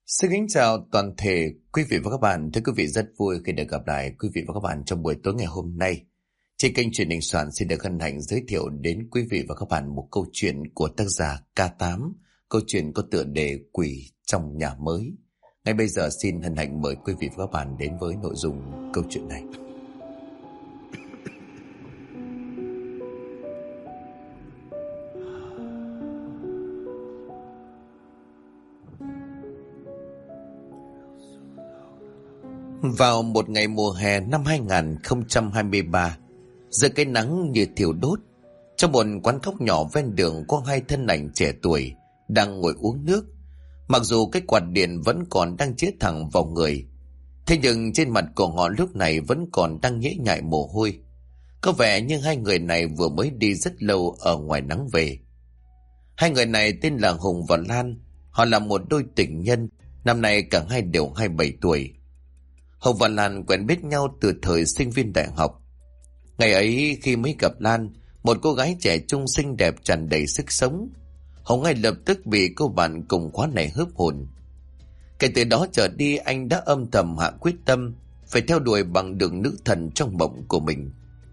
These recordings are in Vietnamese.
Xin kính chào toàn thể quý vị và các bạn. Thưa quý vị, rất vui khi được gặp lại quý vị và các bạn trong buổi tối ngày hôm nay. Trên kênh Truyền hình Soạn xin được hân hạnh giới thiệu đến quý vị và các bạn một câu chuyện của tác giả K8, câu chuyện có tựa đề Quỷ trong nhà mới. Ngay bây giờ xin hân hạnh mời quý vị và các bạn đến với nội dung câu chuyện này. Vào một ngày mùa hè năm 2023, giữa cái nắng như thiêu đốt, trong một quán cóc nhỏ ven đường có hai thân ảnh trẻ tuổi đang ngồi uống nước. Mặc dù cái quạt điện vẫn còn đang chĩa thẳng vào người, thế nhưng trên mặt của họ lúc này vẫn còn đang nhễ nhại mồ hôi. Có vẻ như hai người này vừa mới đi rất lâu ở ngoài nắng về. Hai người này tên là Hùng và Lan. Họ là một đôi tình nhân, năm nay cả hai đều 27 tuổi. Hùng và Lan quen biết nhau từ thời sinh viên đại học. Ngày ấy khi mới gặp Lan, một cô gái trẻ trung xinh đẹp tràn đầy sức sống, Hùng ngay lập tức bị cô bạn cùng khóa này hớp hồn. Kể từ đó trở đi, anh đã âm thầm hạ quyết tâm phải theo đuổi bằng được nữ thần trong mộng của mình.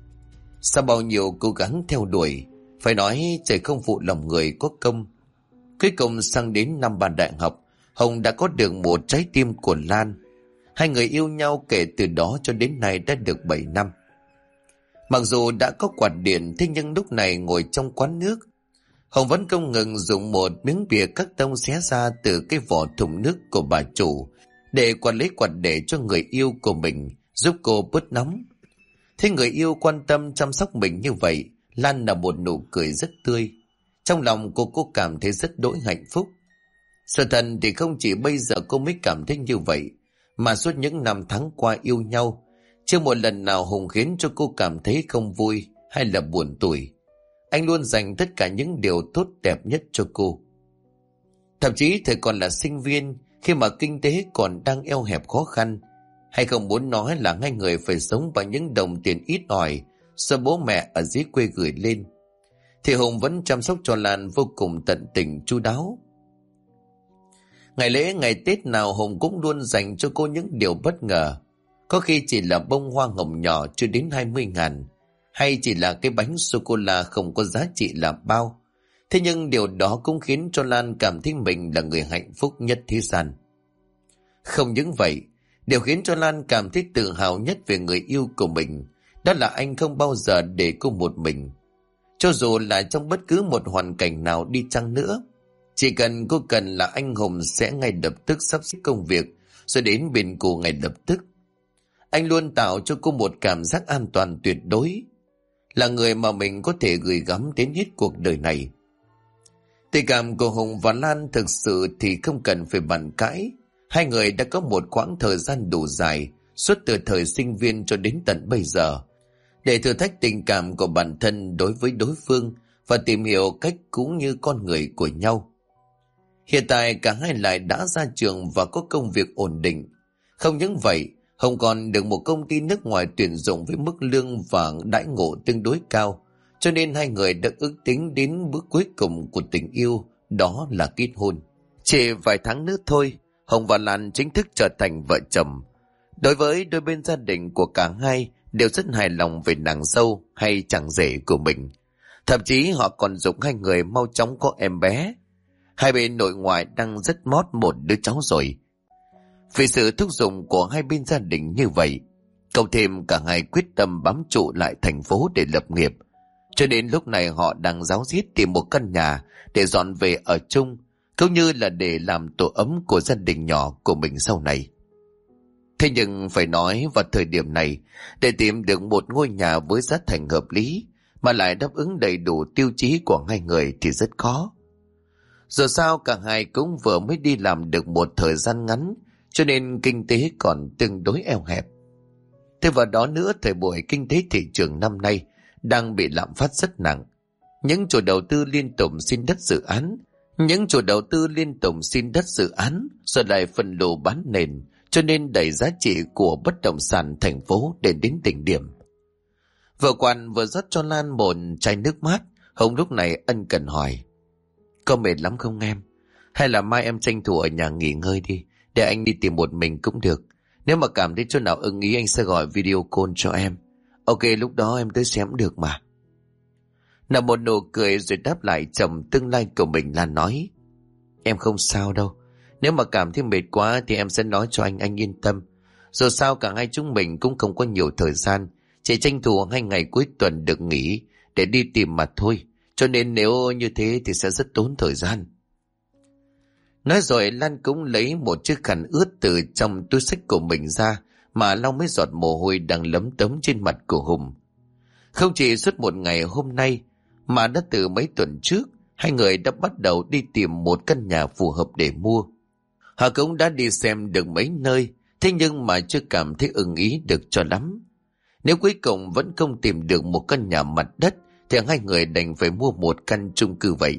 Sau bao nhiêu cố gắng theo đuổi, phải nói trời không phụ lòng người có công. Cuối cùng sang đến năm ba đại học, Hùng đã có được một trái tim của Lan. Hai người yêu nhau kể từ đó cho đến nay đã được 7 năm. Mặc dù đã có quạt điện, thế nhưng lúc này ngồi trong quán nước, Hồng vẫn không ngừng dùng một miếng bìa các tông xé ra từ cái vỏ thùng nước của bà chủ để quạt lấy quạt để cho người yêu của mình, giúp cô bớt nóng. Thế người yêu quan tâm chăm sóc mình như vậy, Lan là một nụ cười rất tươi. Trong lòng cô cảm thấy rất đỗi hạnh phúc. Sự thật thì không chỉ bây giờ cô mới cảm thấy như vậy, mà suốt những năm tháng qua yêu nhau, chưa một lần nào Hùng khiến cho cô cảm thấy không vui hay là buồn tủi. Anh luôn dành tất cả những điều tốt đẹp nhất cho cô. Thậm chí thời còn là sinh viên, khi mà kinh tế còn đang eo hẹp khó khăn, hay không muốn nói là hai người phải sống bằng những đồng tiền ít ỏi do bố mẹ ở dưới quê gửi lên, thì Hùng vẫn chăm sóc cho Lan vô cùng tận tình chu đáo. Ngày lễ ngày Tết nào Hùng cũng luôn dành cho cô những điều bất ngờ. Có khi chỉ là bông hoa hồng nhỏ chưa đến 20.000, hay chỉ là cái bánh sô-cô-la không có giá trị là bao. Thế nhưng điều đó cũng khiến cho Lan cảm thấy mình là người hạnh phúc nhất thế gian. Không những vậy, điều khiến cho Lan cảm thấy tự hào nhất về người yêu của mình, đó là anh không bao giờ để cô một mình. Cho dù là trong bất cứ một hoàn cảnh nào đi chăng nữa, chỉ cần cô cần là anh Hùng sẽ ngay lập tức sắp xếp công việc rồi đến bên cô ngay lập tức. Anh luôn tạo cho cô một cảm giác an toàn tuyệt đối, là người mà mình có thể gửi gắm đến hết cuộc đời này. Tình cảm của Hùng và Lan thực sự thì không cần phải bàn cãi. Hai người đã có một quãng thời gian đủ dài, suốt từ thời sinh viên cho đến tận bây giờ, để thử thách tình cảm của bản thân đối với đối phương và tìm hiểu cách cũng như con người của nhau. Hiện tại cả hai lại đã ra trường và có công việc ổn định. Không những vậy, Hồng còn được một công ty nước ngoài tuyển dụng với mức lương và đãi ngộ tương đối cao, cho nên hai người đã ước tính đến bước cuối cùng của tình yêu, đó là kết hôn. Chỉ vài tháng nữa thôi, Hồng và Lan chính thức trở thành vợ chồng. Đối với đôi bên gia đình của cả hai đều rất hài lòng về nàng dâu hay chàng rể của mình. Thậm chí họ còn dục hai người mau chóng có em bé. Hai bên nội ngoại đang rất mót một đứa cháu rồi. Vì sự thúc giục của hai bên gia đình như vậy, cộng thêm cả hai quyết tâm bám trụ lại thành phố để lập nghiệp, cho nên lúc này họ đang ráo riết tìm một căn nhà để dọn về ở chung, cũng như là để làm tổ ấm của gia đình nhỏ của mình sau này. Thế nhưng phải nói vào thời điểm này, để tìm được một ngôi nhà với giá thành hợp lý mà lại đáp ứng đầy đủ tiêu chí của hai người thì rất khó. Dù sao cả hai cũng vừa mới đi làm được một thời gian ngắn, cho nên kinh tế còn tương đối eo hẹp. Thêm vào đó nữa, thời buổi kinh tế thị trường năm nay đang bị lạm phát rất nặng. Những chủ đầu tư liên tục xin đất dự án, rồi lại phân lô bán nền, cho nên đẩy giá trị của bất động sản thành phố đến đỉnh điểm. Vợ quan vừa rót cho Lan một chai nước mát, Hồng lúc này ân cần hỏi: "Có mệt lắm không em? Hay là mai em tranh thủ ở nhà nghỉ ngơi đi, Để anh đi tìm một mình cũng được. Nếu mà cảm thấy chỗ nào ưng ý anh sẽ gọi video call cho em. Ok, lúc đó em tới xem được mà. Nở một nụ cười rồi đáp lại chồng tương lai của mình là nói: Em không sao đâu. Nếu mà cảm thấy mệt quá thì em sẽ nói cho anh yên tâm. Dù sao cả hai chúng mình cũng không có nhiều thời gian, chỉ tranh thủ 2 ngày cuối tuần được nghỉ để đi tìm mà thôi. Cho nên nếu như thế thì sẽ rất tốn thời gian. Nói rồi Lan cũng lấy một chiếc khăn ướt từ trong túi xách của mình ra mà lau mấy giọt mồ hôi đang lấm tấm trên mặt của Hùng. Không chỉ suốt một ngày hôm nay mà đã từ mấy tuần trước, hai người đã bắt đầu đi tìm một căn nhà phù hợp để mua. Họ cũng đã đi xem được mấy nơi, thế nhưng mà chưa cảm thấy ưng ý được cho lắm. Nếu cuối cùng vẫn không tìm được một căn nhà mặt đất thì hai người đành phải mua một căn chung cư vậy.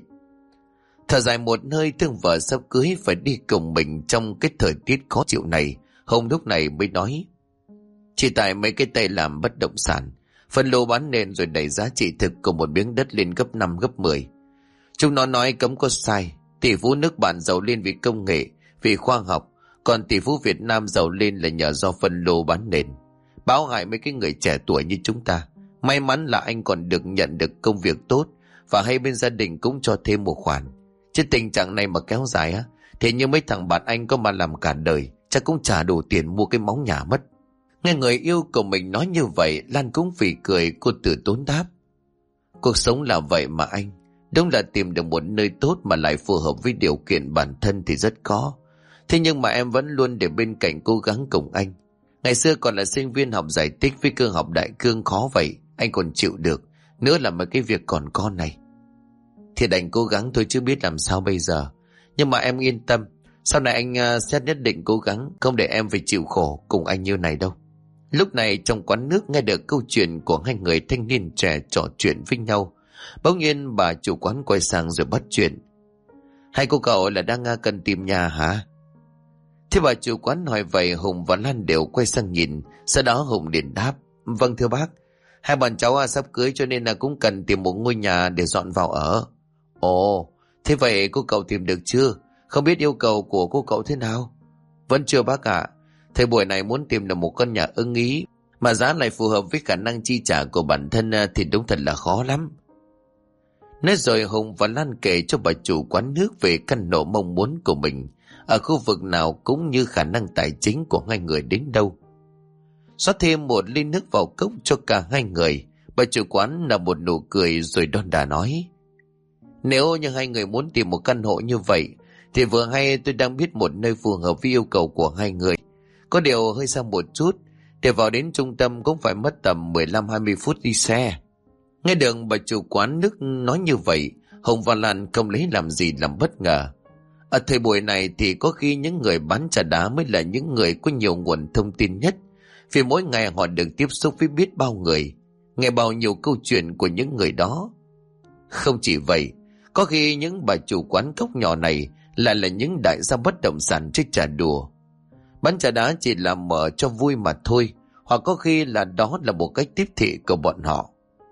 Thở dài một hơi, thương vợ sắp cưới phải đi cùng mình trong cái thời tiết khó chịu này, Hùng lúc này mới nói: Chỉ tại mấy cái tay làm bất động sản, phân lô bán nền rồi đẩy giá trị thực của một miếng đất lên gấp 5 gấp 10. Chúng nó nói cấm có sai. Tỷ phú nước bạn giàu lên vì công nghệ, vì khoa học, còn tỷ phú Việt Nam giàu lên là nhờ do phân lô bán nền. Báo hại mấy cái người trẻ tuổi như chúng ta. May mắn là anh còn được nhận được công việc tốt, và hay bên gia đình cũng cho thêm một khoản. Chứ tình trạng này mà kéo dài á, thì như mấy thằng bạn anh có mà làm cả đời, chắc cũng trả đủ tiền mua cái móng nhà mất. Nghe người yêu của mình nói như vậy, Lan cũng phì cười. Cô từ tốn đáp: Cuộc sống là vậy mà anh. Đúng là tìm được một nơi tốt mà lại phù hợp với điều kiện bản thân thì rất khó. Thế nhưng mà em vẫn luôn để bên cạnh cố gắng cùng anh. Ngày xưa còn là sinh viên học giải tích với cương học đại cương khó vậy, anh còn chịu được. Nữa là mấy cái việc còn con này. Thì đành cố gắng thôi chứ biết làm sao bây giờ. Nhưng mà em yên tâm, sau này anh sẽ nhất định cố gắng, không để em phải chịu khổ cùng anh như này đâu. Lúc này trong quán nước nghe được câu chuyện của hai người thanh niên trẻ trò chuyện với nhau. Bỗng nhiên bà chủ quán quay sang rồi bắt chuyện: Hai cô cậu là đang cần tìm nhà hả? Thế bà chủ quán hỏi vậy, Hùng và Lan đều quay sang nhìn. Sau đó Hùng liền đáp: Vâng thưa bác, hai bọn cháu sắp cưới cho nên là cũng cần tìm một ngôi nhà để dọn vào ở. Ồ, thế vậy cô cậu tìm được chưa? Không biết yêu cầu của cô cậu thế nào? Vẫn chưa bác ạ. Thời buổi này muốn tìm được một căn nhà ưng ý mà giá lại phù hợp với khả năng chi trả của bản thân thì đúng thật là khó lắm. Nói rồi Hùng và Lan kể cho bà chủ quán nước về căn hộ mong muốn của mình, ở khu vực nào cũng như khả năng tài chính của hai người đến đâu. Xót thêm một ly nước vào cốc cho cả hai người, bà chủ quán nở một nụ cười rồi đon đả nói: Nếu như hai người muốn tìm một căn hộ như vậy thì vừa hay tôi đang biết một nơi phù hợp với yêu cầu của hai người. Có điều hơi xa một chút, để vào đến trung tâm cũng phải mất tầm 15-20 phút đi xe. Nghe được bà chủ quán nước nói như vậy, Hùng và Lan không lấy làm gì làm bất ngờ. Ở thời buổi này thì có khi những người bán trà đá mới là những người có nhiều nguồn thông tin nhất, vì mỗi ngày họ được tiếp xúc với biết bao người, nghe bao nhiêu câu chuyện của những người đó. Không chỉ vậy, có khi những bà chủ quán cốc nhỏ này lại là những đại gia bất động sản chơi trà đùa. Bán trà đá chỉ là mở cho vui mà thôi, hoặc có khi là đó là một cách tiếp thị của bọn họ.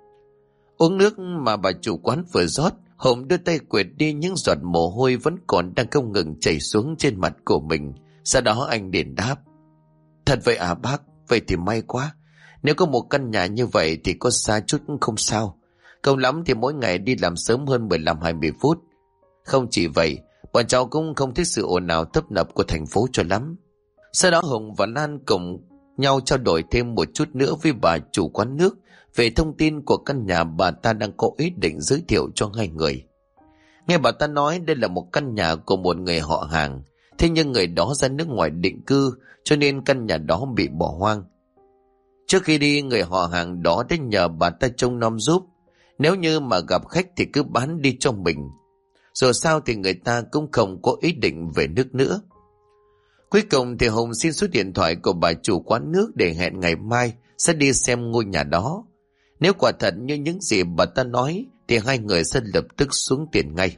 Uống nước mà bà chủ quán vừa rót, Hùng đưa tay quệt đi những giọt mồ hôi vẫn còn đang không ngừng chảy xuống trên mặt của mình. Sau đó anh liền đáp: Thật vậy à bác? Vậy thì may quá. Nếu có một căn nhà như vậy thì có xa chút cũng không sao. Không lắm thì mỗi ngày đi làm sớm hơn 15-20 phút. Không chỉ vậy, bọn cháu cũng không thích sự ồn ào tấp nập của thành phố cho lắm. Sau đó Hùng và Lan cùng nhau trao đổi thêm một chút nữa với bà chủ quán nước về thông tin của căn nhà bà ta đang có ý định giới thiệu cho hai người. Nghe bà ta nói đây là một căn nhà của một người họ hàng, thế nhưng người đó ra nước ngoài định cư cho nên căn nhà đó bị bỏ hoang. Trước khi đi, người họ hàng đó đã nhờ bà ta trông nom giúp, nếu như mà gặp khách thì cứ bán đi cho mình. Dù sao thì người ta cũng không có ý định về nước nữa. Cuối cùng thì Hùng xin số điện thoại của bà chủ quán nước để hẹn ngày mai sẽ đi xem ngôi nhà đó. Nếu quả thật như những gì bà ta nói thì hai người sẽ lập tức xuống tiền ngay.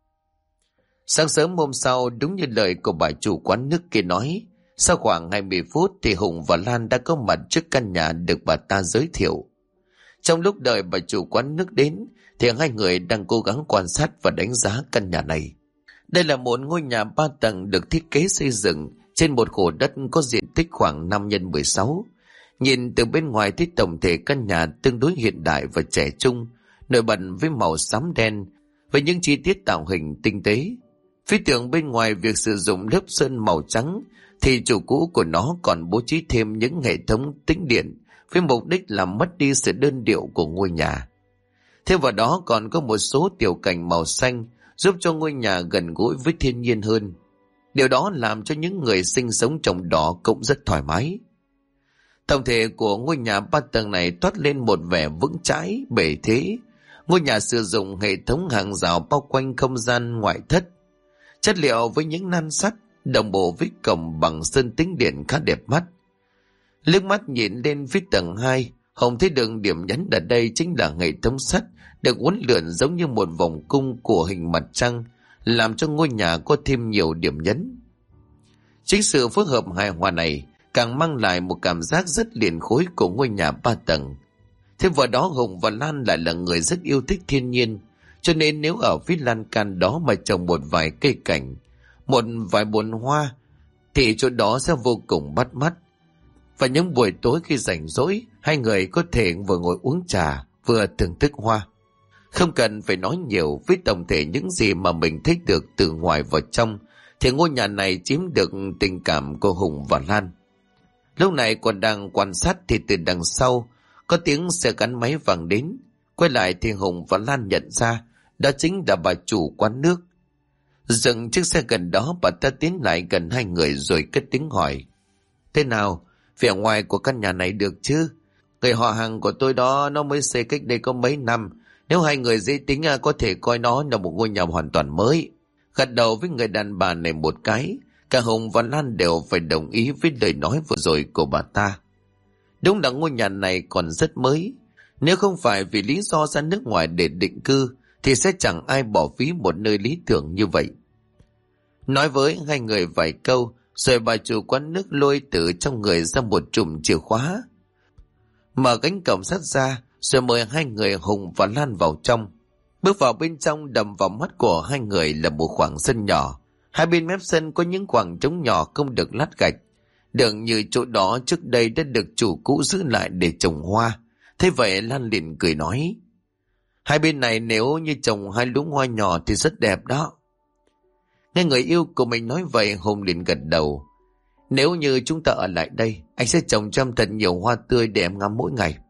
Sáng sớm hôm sau, đúng như lời của bà chủ quán nước kia nói, sau khoảng 20 phút thì Hùng và Lan đã có mặt trước căn nhà được bà ta giới thiệu. Trong lúc đợi bà chủ quán nước đến thì hai người đang cố gắng quan sát và đánh giá căn nhà này. Đây là một ngôi nhà 3 tầng được thiết kế xây dựng trên một khổ đất có diện tích khoảng 5x16. Nhìn từ bên ngoài thấy tổng thể căn nhà tương đối hiện đại và trẻ trung, nổi bật với màu xám đen, với những chi tiết tạo hình tinh tế. Phía tường bên ngoài việc sử dụng lớp sơn màu trắng, thì chủ cũ của nó còn bố trí thêm những hệ thống tĩnh điện với mục đích làm mất đi sự đơn điệu của ngôi nhà. Thêm vào đó còn có một số tiểu cảnh màu xanh giúp cho ngôi nhà gần gũi với thiên nhiên hơn. Điều đó làm cho những người sinh sống trong đó cũng rất thoải mái. Tổng thể của ngôi nhà 3 tầng này toát lên một vẻ vững chãi, bề thế. Ngôi nhà sử dụng hệ thống hàng rào bao quanh không gian ngoại thất. Chất liệu với những nan sắt, đồng bộ với cổng bằng sơn tĩnh điện khá đẹp mắt. Liếc mắt nhìn lên phía tầng 2, Hồng thấy được điểm nhấn ở đây chính là hệ thống sắt được uốn lượn giống như một vòng cung của hình mặt trăng, làm cho ngôi nhà có thêm nhiều điểm nhấn. Chính sự phối hợp hài hòa này càng mang lại một cảm giác rất liền khối của ngôi nhà 3 tầng. Thêm vào đó Hùng và Lan lại là người rất yêu thích thiên nhiên, cho nên nếu ở phía lan can đó mà trồng một vài cây cảnh, một vài bồn hoa, thì chỗ đó sẽ vô cùng bắt mắt. Và những buổi tối khi rảnh rỗi, hai người có thể vừa ngồi uống trà, vừa thưởng thức hoa. Không cần phải nói nhiều, với tổng thể những gì mà mình thích được từ ngoài vào trong, thì ngôi nhà này chiếm được tình cảm của Hùng và Lan. Lúc này còn đang quan sát thì từ đằng sau có tiếng xe gắn máy vang đến. Quay lại thì Hùng và Lan nhận ra đó chính là bà chủ quán nước. Dừng chiếc xe gần đó, bà ta tiến lại gần hai người rồi cất tiếng hỏi: "Thế nào, vẻ ngoài của căn nhà này được chứ? Người họ hàng của tôi đó, nó mới xây cách đây có mấy năm. Nếu hai người dễ tính có thể coi nó là một ngôi nhà hoàn toàn mới." Gật đầu với người đàn bà này một cái, cả Hùng và Lan đều phải đồng ý với lời nói vừa rồi của bà ta. Đúng là ngôi nhà này còn rất mới. Nếu không phải vì lý do ra nước ngoài để định cư, thì sẽ chẳng ai bỏ phí một nơi lý tưởng như vậy. Nói với hai người vài câu, rồi bà chủ quán nước lôi từ trong người ra một chùm chìa khóa, mở cánh cổng sắt ra, rồi mời hai người Hùng và Lan vào trong. Bước vào bên trong, đập vào mắt của hai người là một khoảng sân nhỏ. Hai bên mép sân có những khoảng trống nhỏ không được lát gạch, đường như chỗ đó trước đây đã được chủ cũ giữ lại để trồng hoa. Thế vậy Lan liền cười nói: "Hai bên này nếu như trồng hai luống hoa nhỏ thì rất đẹp đó." Nghe người yêu của mình nói vậy, Hùng liền gật đầu: "Nếu như chúng ta ở lại đây, anh sẽ trồng cho em thật nhiều hoa tươi để em ngắm mỗi ngày."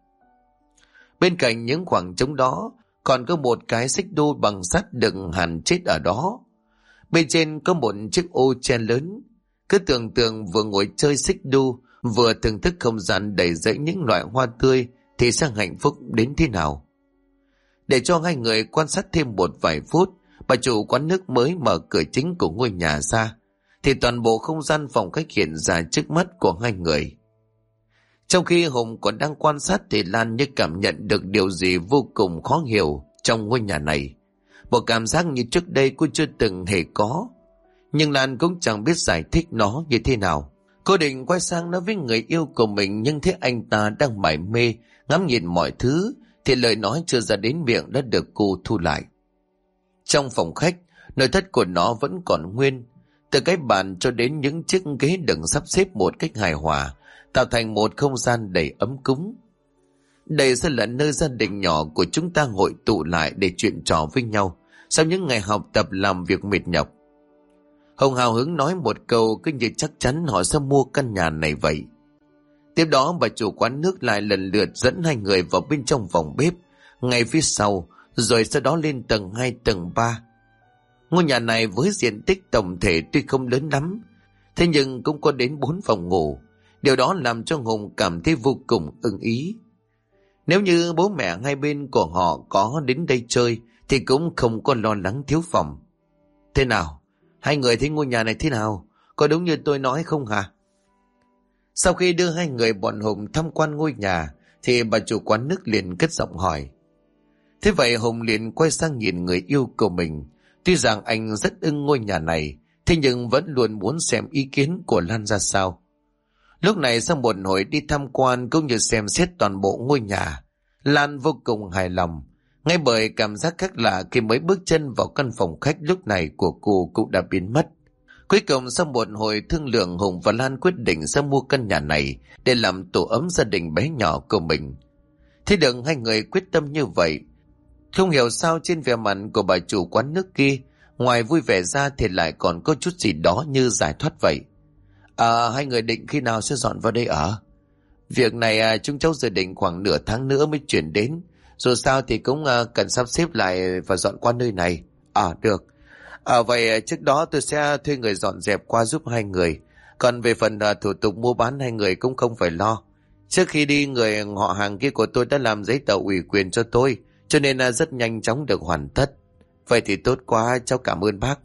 Bên cạnh những khoảng trống đó còn có một cái xích đu bằng sắt đựng hàn chết ở đó. Bên trên có một chiếc ô che lớn. Cứ tưởng tượng vừa ngồi chơi xích đu, vừa thưởng thức không gian đầy rẫy những loại hoa tươi thì sẽ hạnh phúc đến thế nào. Để cho hai người quan sát thêm một vài phút, bà chủ quán nước mới mở cửa chính của ngôi nhà ra, thì toàn bộ không gian phòng khách hiện ra trước mắt của hai người. Trong khi Hùng còn đang quan sát thì Lan như cảm nhận được điều gì vô cùng khó hiểu trong ngôi nhà này. Một cảm giác như trước đây cô chưa từng hề có. Nhưng Lan cũng chẳng biết giải thích nó như thế nào. Cô định quay sang nói với người yêu của mình, nhưng thấy anh ta đang mải mê ngắm nhìn mọi thứ, thì lời nói chưa ra đến miệng đã được cô thu lại. Trong phòng khách, nội thất của nó vẫn còn nguyên. Từ cái bàn cho đến những chiếc ghế đựng sắp xếp một cách hài hòa, tạo thành một không gian đầy ấm cúng. Đây sẽ là nơi gia đình nhỏ của chúng ta hội tụ lại để chuyện trò với nhau sau những ngày học tập làm việc mệt nhọc. Hồng hào hứng nói một câu cứ như chắc chắn họ sẽ mua căn nhà này vậy. Tiếp đó bà chủ quán nước lại lần lượt dẫn hai người vào bên trong phòng bếp ngay phía sau, rồi sau đó lên tầng 2, tầng 3. Ngôi nhà này với diện tích tổng thể tuy không lớn lắm, thế nhưng cũng có đến 4 phòng ngủ. Điều đó làm cho Hùng cảm thấy vô cùng ưng ý. Nếu như bố mẹ hai bên của họ có đến đây chơi thì cũng không có lo lắng thiếu phòng. Thế nào? Hai người thấy ngôi nhà này thế nào? Có đúng như tôi nói không hả? Sau khi đưa hai người bọn Hùng tham quan ngôi nhà thì bà chủ quán nước liền cất giọng hỏi. Thế vậy Hùng liền quay sang nhìn người yêu của mình. Tuy rằng anh rất ưng ngôi nhà này, thế nhưng vẫn luôn muốn xem ý kiến của Lan ra sao. Lúc này sau một hồi đi tham quan cũng như xem xét toàn bộ ngôi nhà, Lan vô cùng hài lòng, ngay bởi cảm giác khác lạ khi mới bước chân vào căn phòng khách lúc này của cô cũng đã biến mất. Cuối cùng sau một hồi thương lượng, Hùng và Lan quyết định sẽ mua căn nhà này để làm tổ ấm gia đình bé nhỏ của mình. Thế được hai người quyết tâm như vậy, không hiểu sao trên vẻ mặt của bà chủ quán nước kia, ngoài vui vẻ ra thì lại còn có chút gì đó như giải thoát vậy. Hai người định khi nào sẽ dọn vào đây ở? Việc này chúng cháu dự định khoảng nửa tháng nữa mới chuyển đến. Dù sao thì cũng cần sắp xếp lại và dọn qua nơi này. Được. Vậy trước đó tôi sẽ thuê người dọn dẹp qua giúp hai người. Còn về phần thủ tục mua bán, hai người cũng không phải lo. Trước khi đi, người họ hàng kia của tôi đã làm giấy tờ ủy quyền cho tôi, cho nên rất nhanh chóng được hoàn tất. Vậy thì tốt quá, cháu cảm ơn bác.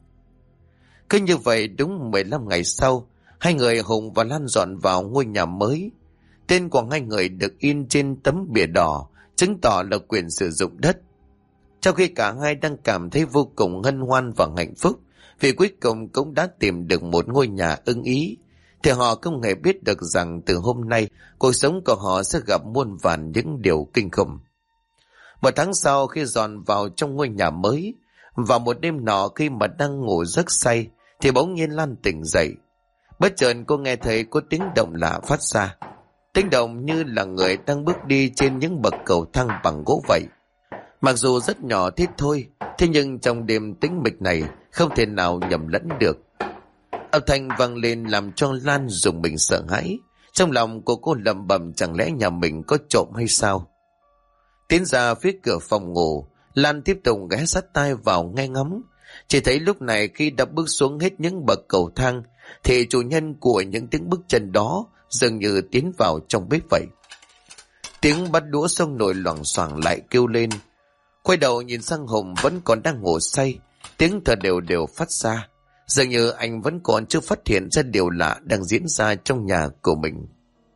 Cứ như vậy đúng 15 ngày sau, hai người Hùng và Lan dọn vào ngôi nhà mới. Tên của hai người được in trên tấm bìa đỏ, chứng tỏ là quyền sử dụng đất. Trong khi cả hai đang cảm thấy vô cùng hân hoan và hạnh phúc vì cuối cùng cũng đã tìm được một ngôi nhà ưng ý, thì họ không hề biết được rằng từ hôm nay cuộc sống của họ sẽ gặp muôn vàn những điều kinh khủng. Một tháng sau, khi dọn vào trong ngôi nhà mới, vào một đêm nọ khi mà đang ngủ giấc say thì bỗng nhiên Lan tỉnh dậy. Bất chợt cô nghe thấy có tiếng động lạ phát ra. Tiếng động như là người đang bước đi trên những bậc cầu thang bằng gỗ vậy. Mặc dù rất nhỏ thế thôi, thế nhưng trong đêm tĩnh mịch này không thể nào nhầm lẫn được. Âm thanh vang lên làm cho Lan rùng mình sợ hãi. Trong lòng cô lẩm bẩm chẳng lẽ nhà mình có trộm hay sao. Tiến ra phía cửa phòng ngủ, Lan tiếp tục ghé sát tai vào nghe ngóng. Chỉ thấy lúc này khi đã bước xuống hết những bậc cầu thang thì chủ nhân của những tiếng bước chân đó dường như tiến vào trong bếp vậy. Tiếng bát đũa xông nổi loảng xoảng lại kêu lên. Quay đầu nhìn sang Hùng vẫn còn đang ngủ say, tiếng thở đều đều phát ra. Dường như anh vẫn còn chưa phát hiện ra điều lạ đang diễn ra trong nhà của mình.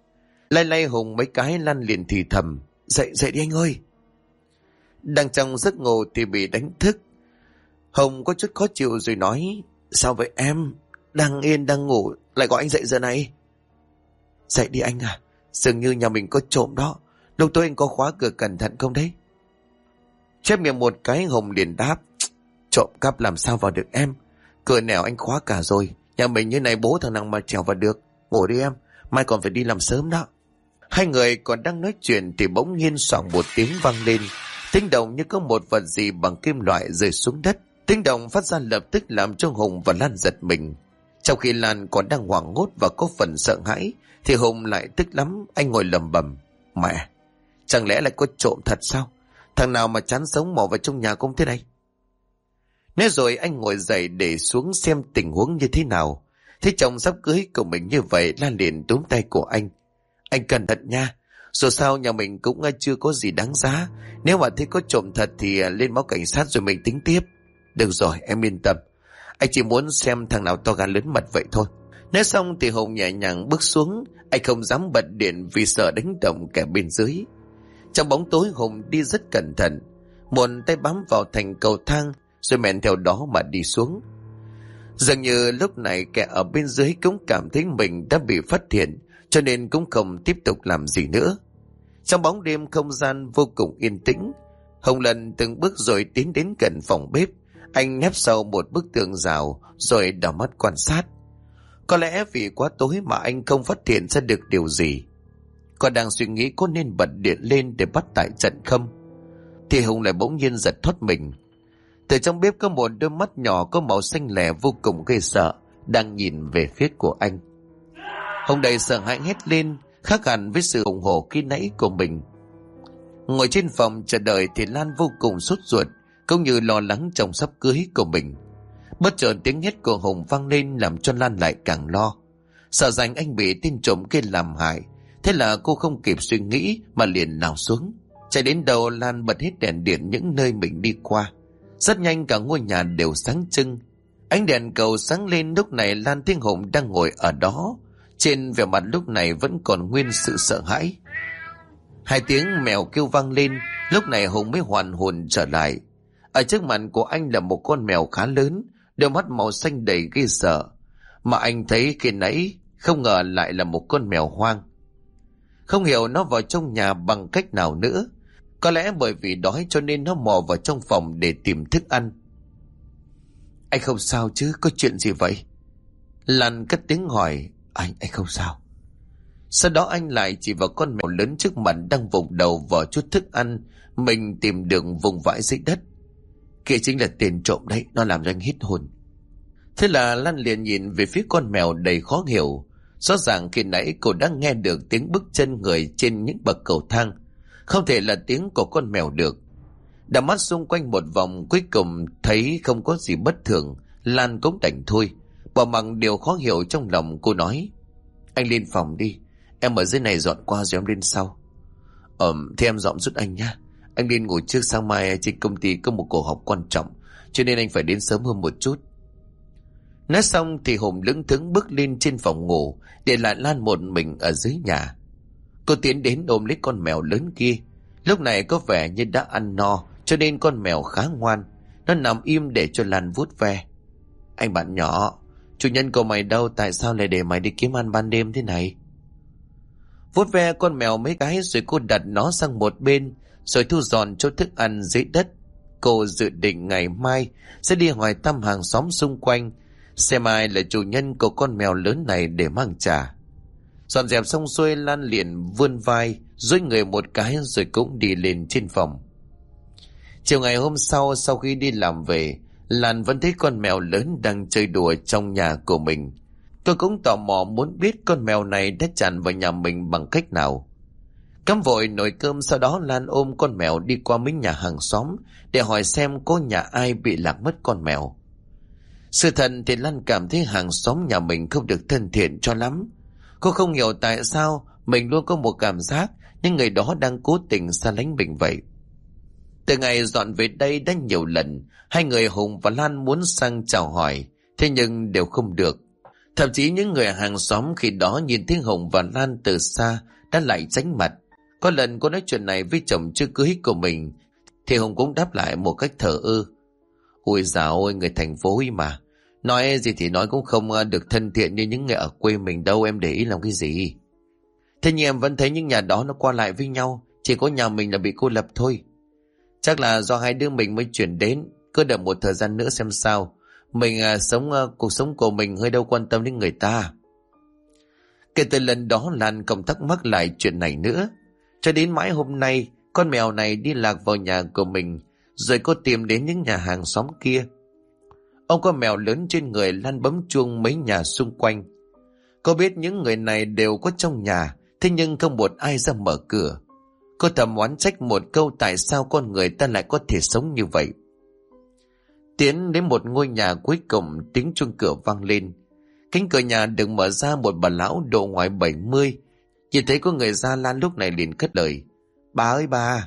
Lay Hùng mấy cái, Lan liền thì thầm. Dậy đi anh ơi. Đang trong giấc ngủ thì bị đánh thức. Hùng có chút khó chịu rồi nói. Sao vậy em? Đang yên đang ngủ lại gọi anh dậy giờ này? Dậy đi anh à, dường như nhà mình có trộm đó. Lúc tối anh có khóa cửa cẩn thận không đấy? Chép miệng một cái, Hùng liền đáp. Trộm cắp làm sao vào được em? Cửa nẻo anh khóa cả rồi. Nhà mình như này bố thằng nào mà trèo vào được. Ngủ đi em, mai còn phải đi làm sớm đó. Hai người còn đang nói chuyện thì bỗng nhiên xoảng một tiếng vang lên. Tiếng động như có một vật gì bằng kim loại rơi xuống đất. Tiếng động phát ra lập tức làm cho Hùng và Lan giật mình. Trong khi Lan còn đang hoảng hốt và có phần sợ hãi thì Hùng lại tức lắm. Anh ngồi lẩm bẩm. Mẹ, chẳng lẽ lại có trộm thật sao? Thằng nào mà chán sống mò vào trong nhà cũng thế này? Nói rồi anh ngồi dậy để xuống xem tình huống như thế nào. Thấy chồng sắp cưới của mình như vậy, Lan liền túm tay của anh. Anh cẩn thận nha, dù sao nhà mình cũng chưa có gì đáng giá. Nếu mà thấy có trộm thật thì lên báo cảnh sát rồi mình tính tiếp. Được rồi, em yên tâm. Anh chỉ muốn xem thằng nào to gan lớn mật vậy thôi. Nói xong thì Hùng nhẹ nhàng bước xuống. Anh không dám bật điện vì sợ đánh động kẻ bên dưới. Trong bóng tối, Hùng đi rất cẩn thận, một tay bám vào thành cầu thang rồi men theo đó mà đi xuống. Dường như lúc này kẻ ở bên dưới cũng cảm thấy mình đã bị phát hiện, cho nên cũng không tiếp tục làm gì nữa. Trong bóng đêm không gian vô cùng yên tĩnh, Hùng lần từng bước rồi tiến đến gần phòng bếp. Anh nép sau một bức tường rào rồi đảo mắt quan sát. Có lẽ vì quá tối mà anh không phát hiện ra được điều gì. Còn đang suy nghĩ có nên bật điện lên để bắt tại trận không, thì Hùng lại bỗng nhiên giật thoát mình. Từ trong bếp có một đôi mắt nhỏ có màu xanh lẻ vô cùng gây sợ đang nhìn về phía của anh. Hùng đầy sợ hãi hét lên, khác hẳn với sự ủng hộ khi nãy của mình. Ngồi trên phòng chờ đợi thì Lan vô cùng sốt ruột, cũng như lo lắng chồng sắp cưới của mình. Bất chợt tiếng hét của Hùng vang lên làm cho Lan lại càng lo, sợ rằng anh bị tên trộm kia làm hại. Thế là cô không kịp suy nghĩ mà liền nào xuống. Chạy đến đầu, Lan bật hết đèn điện những nơi mình đi qua. Rất nhanh cả ngôi nhà đều sáng trưng. Ánh đèn cầu sáng lên, lúc này Lan thấy Hùng đang ngồi ở đó. Trên vẻ mặt lúc này vẫn còn nguyên sự sợ hãi. Hai tiếng mèo kêu vang lên, lúc này Hùng mới hoàn hồn trở lại. Ở trước mặt của anh là một con mèo khá lớn, đôi mắt màu xanh đầy ghê sợ. Mà anh thấy khi nãy không ngờ lại là một con mèo hoang. Không hiểu nó vào trong nhà bằng cách nào nữa. Có lẽ bởi vì đói cho nên nó mò vào trong phòng để tìm thức ăn. Anh không sao chứ, có chuyện gì vậy? Lan cất tiếng hỏi, anh không sao? Sau đó anh lại chỉ vào con mèo lớn trước mặt đang vụng đầu vào chút thức ăn mình tìm được vùng vãi dưới đất. Kia chính là tên trộm đấy, nó làm cho anh hít hồn. Thế là Lan liền nhìn về phía con mèo đầy khó hiểu. Rõ ràng khi nãy cô đã nghe được tiếng bước chân người trên những bậc cầu thang, không thể là tiếng của con mèo được. Đảo mắt xung quanh một vòng, cuối cùng thấy không có gì bất thường, Lan cũng đành thôi. Bỏ mặc điều khó hiểu trong lòng, cô nói, anh lên phòng đi, em ở dưới này dọn qua rồi em lên sau. Thì em dọn giúp anh nhá. Anh lên ngủ trước, sáng mai trên công ty có một cuộc họp quan trọng, cho nên anh phải đến sớm hơn một chút. Nói xong thì Hùng lững thững bước lên trên phòng ngủ, để lại Lan một mình ở dưới nhà. Cô tiến đến ôm lấy con mèo lớn kia. Lúc này có vẻ như đã ăn no, cho nên con mèo khá ngoan. Nó nằm im để cho Lan vuốt ve. Anh bạn nhỏ, chủ nhân của mày đâu, tại sao lại để mày đi kiếm ăn ban đêm thế này? Vuốt ve con mèo mấy cái rồi cô đặt nó sang một bên, rồi thu dọn chỗ thức ăn dưới đất. Cô dự định ngày mai sẽ đi hỏi thăm hàng xóm xung quanh, xem ai là chủ nhân của con mèo lớn này để mang trả. Dọn dẹp xong xuôi, Lan liền vươn vai, duỗi người một cái rồi cũng đi lên trên phòng. Chiều ngày hôm sau, sau khi đi làm về, Lan vẫn thấy con mèo lớn đang chơi đùa trong nhà của mình. Tôi cũng tò mò muốn biết con mèo này đã tràn vào nhà mình bằng cách nào. Cắm vội nồi cơm, sau đó Lan ôm con mèo đi qua mấy nhà hàng xóm để hỏi xem có nhà ai bị lạc mất con mèo. Sự thật thì Lan cảm thấy hàng xóm nhà mình không được thân thiện cho lắm. Cô không hiểu tại sao mình luôn có một cảm giác những người đó đang cố tình xa lánh mình vậy. Từ ngày dọn về đây đã nhiều lần, hai người Hùng và Lan muốn sang chào hỏi, thế nhưng đều không được. Thậm chí những người hàng xóm khi đó nhìn thấy Hùng và Lan từ xa đã lại tránh mặt. Có lần cô nói chuyện này với chồng chưa cưới của mình, thì Hùng cũng đáp lại một cách thờ ơ. Ôi dạo ơi, người thành phố ấy mà, nói gì thì nói cũng không được thân thiện như những người ở quê mình đâu, em để ý làm cái gì. Thế nhưng em vẫn thấy những nhà đó nó qua lại với nhau, chỉ có nhà mình là bị cô lập thôi. Chắc là do hai đứa mình mới chuyển đến, cứ đợi một thời gian nữa xem sao. Mình sống cuộc sống của mình, hơi đâu quan tâm đến người ta. Kể từ lần đó Lan không thắc mắc lại chuyện này nữa. Cho đến mãi hôm nay, con mèo này đi lạc vào nhà của mình, rồi cô tìm đến những nhà hàng xóm kia. Ông có mèo lớn trên người, Lan bấm chuông mấy nhà xung quanh. Cô biết những người này đều có trong nhà, thế nhưng không một ai ra mở cửa. Cô thầm oán trách một câu, tại sao con người ta lại có thể sống như vậy. Tiến đến một ngôi nhà cuối cùng, tiếng chuông cửa vang lên. Cánh cửa nhà được mở ra, một bà lão độ ngoài 70. Nhìn thấy có người ra, Lan lúc này liền cất lời, bà ơi bà.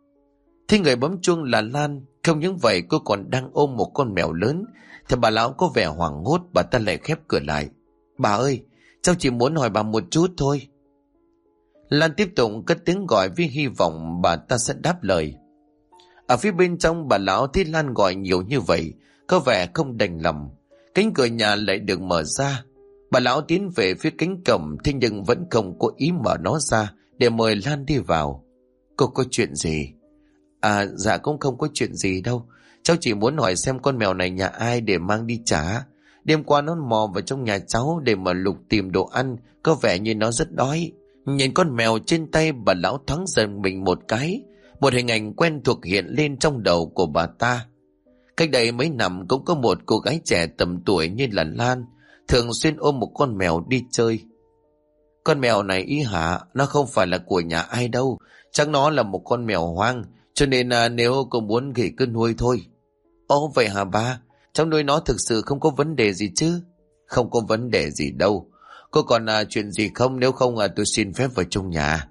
Thế người bấm chuông là Lan. Không những vậy, cô còn đang ôm một con mèo lớn, thì bà lão có vẻ hoảng hốt. Bà ta lại khép cửa lại. Bà ơi, cháu chỉ muốn hỏi bà một chút thôi. Lan tiếp tục cất tiếng gọi với hy vọng bà ta sẽ đáp lời. Ở phía bên trong, bà lão thấy Lan gọi nhiều như vậy, có vẻ không đành lòng. Cánh cửa nhà lại được mở ra. Bà lão tiến về phía cánh cổng, thế nhưng vẫn không có ý mở nó ra để mời Lan đi vào. Cô có chuyện gì? Dạ cũng không có chuyện gì đâu. Cháu chỉ muốn hỏi xem con mèo này nhà ai để mang đi trả. Đêm qua nó mò vào trong nhà cháu để mà lục tìm đồ ăn, có vẻ như nó rất đói. Nhìn con mèo trên tay, bà lão thoáng giận mình một cái. Một hình ảnh quen thuộc hiện lên trong đầu của bà ta. Cách đây mấy năm cũng có một cô gái trẻ tầm tuổi như là Lan, thường xuyên ôm một con mèo đi chơi. Con mèo này ý hả? Nó không phải là của nhà ai đâu. Chắc nó là một con mèo hoang, cho nên nếu cô muốn thì cứ nuôi thôi. Ồ vậy hả ba? Cháu nuôi nó thực sự không có vấn đề gì chứ? Không có vấn đề gì đâu. Cô còn chuyện gì không? Nếu không tôi xin phép vào trong nhà.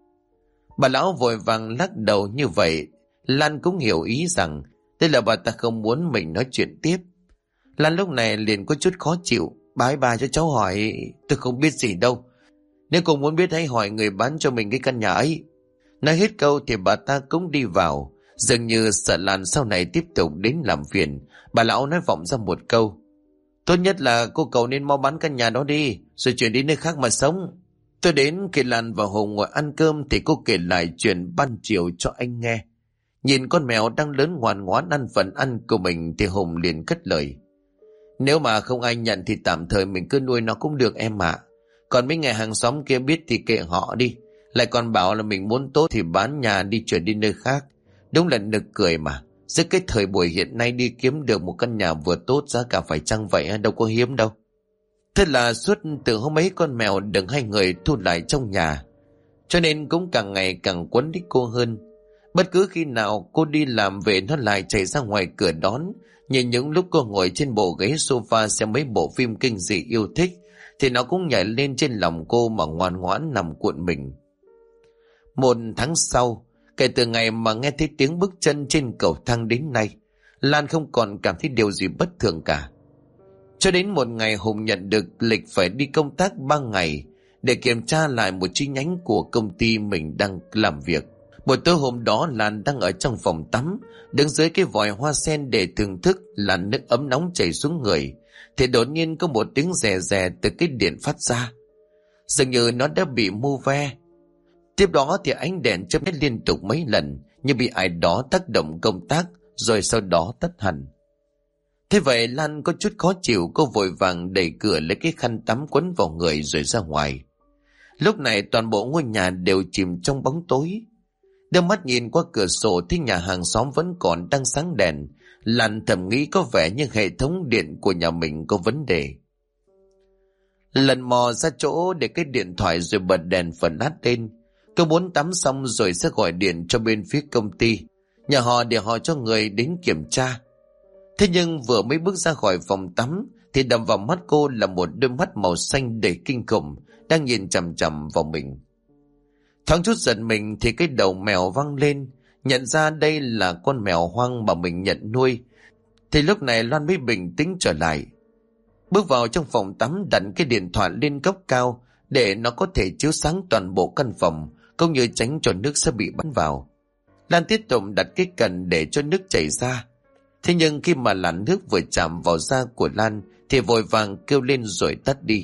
Bà lão vội vàng lắc đầu như vậy. Lan cũng hiểu ý rằng đây là bà ta không muốn mình nói chuyện tiếp. Lan lúc này liền có chút khó chịu. Bà cho cháu hỏi. Tôi không biết gì đâu. Nếu cô muốn biết hãy hỏi người bán cho mình cái căn nhà ấy. Nói hết câu thì bà ta cũng đi vào. Dường như sợ Lan sau này tiếp tục đến làm phiền, bà lão nói vọng ra một câu. Tốt nhất là cô cậu nên mau bán căn nhà đó đi, rồi chuyển đến nơi khác mà sống. Tôi đến khi Lan và Hùng ngồi ăn cơm thì cô kể lại chuyện ban chiều cho anh nghe. Nhìn con mèo đang lớn ngoan ngoãn ăn phần ăn của mình thì Hùng liền cất lời. Nếu mà không ai nhận thì tạm thời mình cứ nuôi nó cũng được em ạ. Còn mấy người hàng xóm kia biết thì kệ họ đi. Lại còn bảo là mình muốn tốt thì bán nhà đi chuyển đi nơi khác. Đúng là nực cười mà. Giữa cái thời buổi hiện nay đi kiếm được một căn nhà vừa tốt giá cả phải chăng vậy, đâu có hiếm đâu. Thế là suốt từ hôm ấy con mèo được hai người thu lại trong nhà, cho nên cũng càng ngày càng quấn đích cô hơn. Bất cứ khi nào cô đi làm về nó lại chạy ra ngoài cửa đón. Nhìn những lúc cô ngồi trên bộ ghế sofa xem mấy bộ phim kinh dị yêu thích thì nó cũng nhảy lên trên lòng cô mà ngoan ngoãn nằm cuộn mình. Một tháng sau, kể từ ngày mà nghe thấy tiếng bước chân trên cầu thang đến nay, Lan không còn cảm thấy điều gì bất thường cả. Cho đến một ngày Hùng nhận được lịch phải đi công tác 3 ngày để kiểm tra lại một chi nhánh của công ty mình đang làm việc. Buổi tối hôm đó Lan đang ở trong phòng tắm, đứng dưới cái vòi hoa sen để thưởng thức làn nước ấm nóng chảy xuống người, thì đột nhiên có một tiếng rè rè từ cái điện phát ra. Dường như nó đã bị mô ve. Tiếp đó thì ánh đèn chớp nét liên tục mấy lần như bị ai đó tác động công tắc, rồi sau đó tắt hẳn. Thế vậy Lan có chút khó chịu, cô vội vàng đẩy cửa lấy cái khăn tắm quấn vào người rồi ra ngoài. Lúc này toàn bộ ngôi nhà đều chìm trong bóng tối. Đưa mắt nhìn qua cửa sổ thấy nhà hàng xóm vẫn còn đang sáng đèn. Lan thầm nghĩ có vẻ như hệ thống điện của nhà mình có vấn đề. Lần mò ra chỗ để cái điện thoại rồi bật đèn phần nát lên. Cô muốn tắm xong rồi sẽ gọi điện cho bên phía công ty, nhà họ để họ cho người đến kiểm tra. Thế nhưng vừa mới bước ra khỏi phòng tắm thì đập vào mắt cô là một đôi mắt màu xanh đầy kinh khủng đang nhìn chằm chằm vào mình. Thoáng chút giật mình thì cái đầu mèo văng lên, nhận ra đây là con mèo hoang mà mình nhận nuôi. Thì lúc này Loan mới bình tĩnh trở lại. Bước vào trong phòng tắm, đặt cái điện thoại lên góc cao để nó có thể chiếu sáng toàn bộ căn phòng, cũng như tránh cho nước sẽ bị bắn vào. Lan tiếp tục đặt cái cần để cho nước chảy ra. Thế nhưng khi mà làn nước vừa chạm vào da của Lan thì vội vàng kêu lên rồi tắt đi.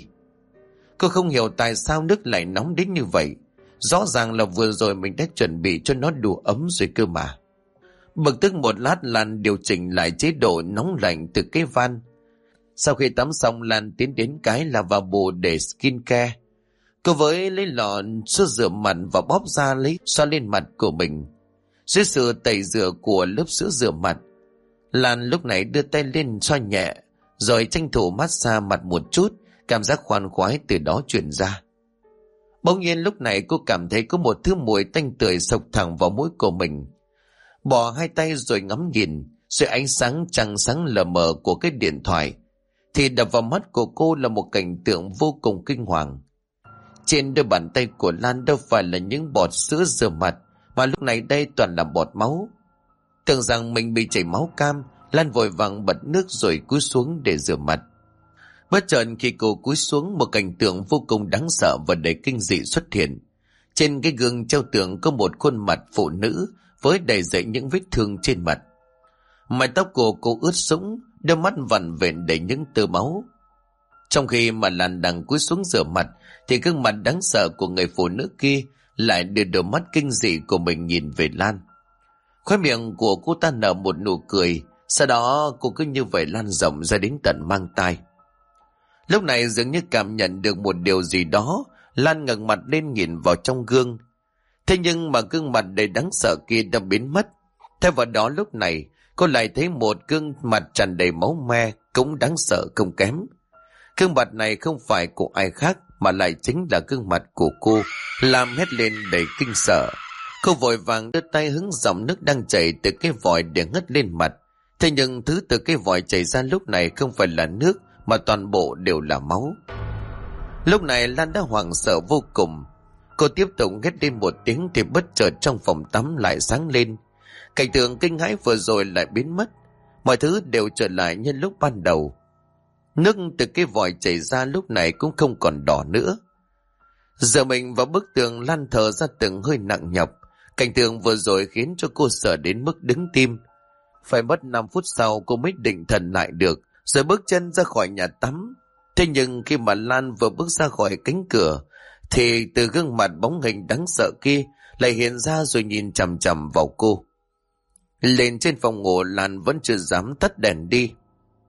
Cô không hiểu tại sao nước lại nóng đến như vậy. Rõ ràng là vừa rồi mình đã chuẩn bị cho nó đủ ấm rồi cơ mà. Bực tức một lát, Lan điều chỉnh lại chế độ nóng lạnh từ cái van. Sau khi tắm xong, Lan tiến đến cái lavabo để skincare. Cô với lấy lọ sữa rửa mặt và bóp ra lấy xoa lên mặt của mình. Dưới sự tẩy rửa của lớp sữa rửa mặt, Lan lúc này đưa tay lên xoa nhẹ, rồi tranh thủ massage mặt một chút. Cảm giác khoan khoái từ đó truyền ra. Bỗng nhiên lúc này cô cảm thấy có một thứ mùi tanh tưởi xộc thẳng vào mũi của mình. Bỏ hai tay rồi ngắm nhìn, dưới ánh sáng trăng sáng lờ mờ của cái điện thoại thì đập vào mắt của cô là một cảnh tượng vô cùng kinh hoàng. Trên đôi bàn tay của Lan đâu phải là những bọt sữa rửa mặt, mà lúc này đây toàn là bọt máu. Tưởng rằng mình bị chảy máu cam, Lan vội vàng bật nước rồi cúi xuống để rửa mặt. Bất chợt khi cô cúi xuống, một cảnh tượng vô cùng đáng sợ và đầy kinh dị xuất hiện. Trên cái gương treo tường có một khuôn mặt phụ nữ với đầy dẫy những vết thương trên mặt. Mái tóc của cô ướt sũng, đôi mắt vằn vện đầy những tơ máu. Trong khi mà Lan đang cúi xuống rửa mặt thì gương mặt đáng sợ của người phụ nữ kia lại đưa đôi mắt kinh dị của mình nhìn về Lan. Khóe miệng của cô ta nở một nụ cười, sau đó cô cứ như vậy lan rộng ra đến tận mang tai. Lúc này dường như cảm nhận được một điều gì đó, Lan ngẩng mặt lên nhìn vào trong gương. Thế nhưng mà gương mặt đầy đáng sợ kia đã biến mất. Thay vào đó lúc này cô lại thấy một gương mặt tràn đầy máu me cũng đáng sợ không kém. Gương mặt này không phải của ai khác mà lại chính là gương mặt của cô, làm hét lên đầy kinh sợ. Cô vội vàng đưa tay hứng dòng nước đang chảy từ cái vòi để ngất lên mặt. Thế nhưng thứ từ cái vòi chảy ra lúc này không phải là nước mà toàn bộ đều là máu. Lúc này Lan đã hoảng sợ vô cùng. Cô tiếp tục hét lên một tiếng thì bất chợt trong phòng tắm lại sáng lên. Cảnh tượng kinh hãi vừa rồi lại biến mất. Mọi thứ đều trở lại như lúc ban đầu. Nước từ cái vòi chảy ra lúc này cũng không còn đỏ nữa. Giờ mình vào bức tường, Lan thở ra từng hơi nặng nhọc. Cảnh tượng vừa rồi khiến cho cô sợ đến mức đứng tim. Phải mất 5 phút sau cô mới định thần lại được, rồi bước chân ra khỏi nhà tắm. Thế nhưng khi mà Lan vừa bước ra khỏi cánh cửa thì từ gương mặt bóng hình đáng sợ kia lại hiện ra rồi nhìn chằm chằm vào cô. Lên trên phòng ngủ, Lan vẫn chưa dám tắt đèn đi.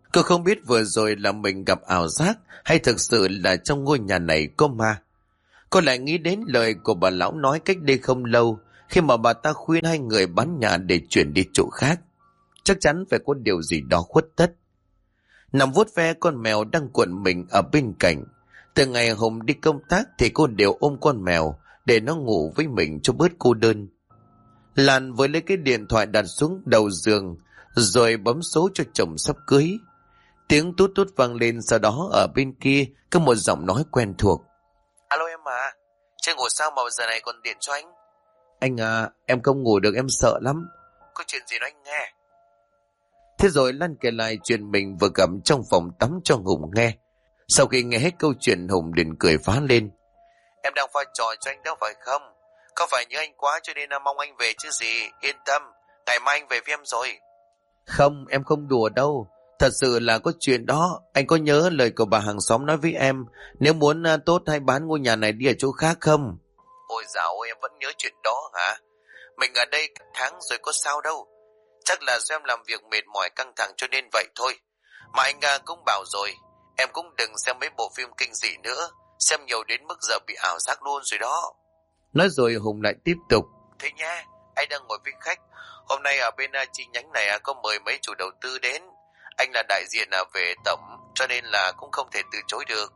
Cô không biết vừa rồi là mình gặp ảo giác hay thực sự là trong ngôi nhà này có ma. Cô lại nghĩ đến lời của bà lão nói cách đây không lâu khi mà bà ta khuyên hai người bán nhà để chuyển đi chỗ khác. Chắc chắn phải có điều gì đó khuất tất. Nằm vuốt ve con mèo đang cuộn mình ở bên cạnh. Từ ngày Hùng đi công tác thì cô đều ôm con mèo để nó ngủ với mình cho bớt cô đơn. Lan vừa lấy cái điện thoại đặt xuống đầu giường rồi bấm số cho chồng sắp cưới. Tiếng tút tút vang lên, sau đó ở bên kia có một giọng nói quen thuộc. Alo em à, chưa ngủ sao mà giờ này còn điện cho anh? Anh à, em không ngủ được, em sợ lắm. Có chuyện gì đó anh nghe. Thế rồi Lan kể lại chuyện mình vừa gặp trong phòng tắm cho Hùng nghe. Sau khi nghe hết câu chuyện, Hùng liền cười phá lên. Em đang pha trò cho anh đó phải không? Có phải nhớ anh quá cho nên mong anh về chứ gì? Yên tâm, ngày mai anh về với em rồi. Không, em không đùa đâu. Thật sự là có chuyện đó. Anh có nhớ lời của bà hàng xóm nói với em, nếu muốn tốt hay bán ngôi nhà này đi ở chỗ khác không? Ôi dạo ơi, em vẫn nhớ chuyện đó hả? Mình ở đây cả tháng rồi có sao đâu. Chắc là do em làm việc mệt mỏi căng thẳng cho nên vậy thôi. Mà anh cũng bảo rồi, em cũng đừng xem mấy bộ phim kinh dị nữa. Xem nhiều đến mức giờ bị ảo giác luôn rồi đó. Nói rồi Hùng lại tiếp tục. Thế nha, anh đang ngồi với khách. Hôm nay ở bên chi nhánh này có mời mấy chủ đầu tư đến. Anh là đại diện về tổng cho nên là cũng không thể từ chối được.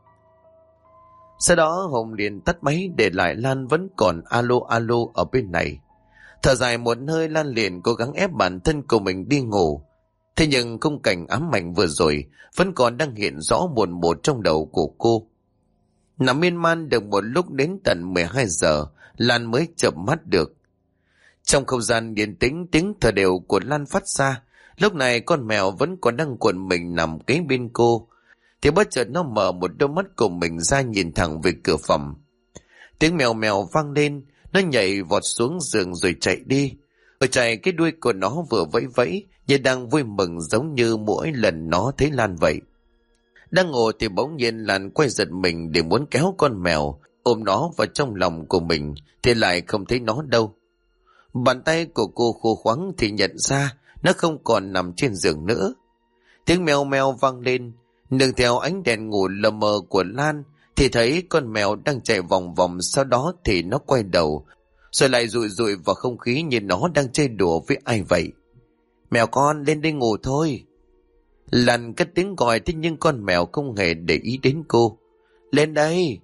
Sau đó Hùng liền tắt máy để lại Lan vẫn còn alo alo ở bên này. Thở dài một hơi, Lan liền cố gắng ép bản thân của mình đi ngủ. Thế nhưng khung cảnh ám ảnh vừa rồi vẫn còn đang hiện rõ buồn một trong đầu của cô. Nằm miên man được một lúc đến tận 12 giờ, Lan mới chợp mắt được. Trong không gian yên tĩnh, tiếng thở đều của Lan phát ra. Lúc này con mèo vẫn còn đang cuộn mình nằm kế bên cô. Thì bất chợt nó mở một đôi mắt của mình ra nhìn thẳng về cửa phòng. Tiếng mèo mèo vang lên, nó nhảy vọt xuống giường rồi chạy đi. Vừa chạy cái đuôi của nó vừa vẫy vẫy như đang vui mừng, giống như mỗi lần nó thấy Lan vậy. Đang ngồi thì bỗng nhiên Lan quay giật mình để muốn kéo con mèo, ôm nó vào trong lòng của mình thì lại không thấy nó đâu. Bàn tay của cô khô khoắng thì nhận ra nó không còn nằm trên giường nữa. Tiếng mèo mèo vang lên, nương theo ánh đèn ngủ lờ mờ của Lan thì thấy con mèo đang chạy vòng vòng, sau đó thì nó quay đầu rồi lại rụi rụi vào không khí như nó đang chơi đùa với ai vậy. Mèo con, lên đây ngủ thôi. Lan cất tiếng gọi, thế nhưng con mèo không hề để ý đến cô. Lên đây.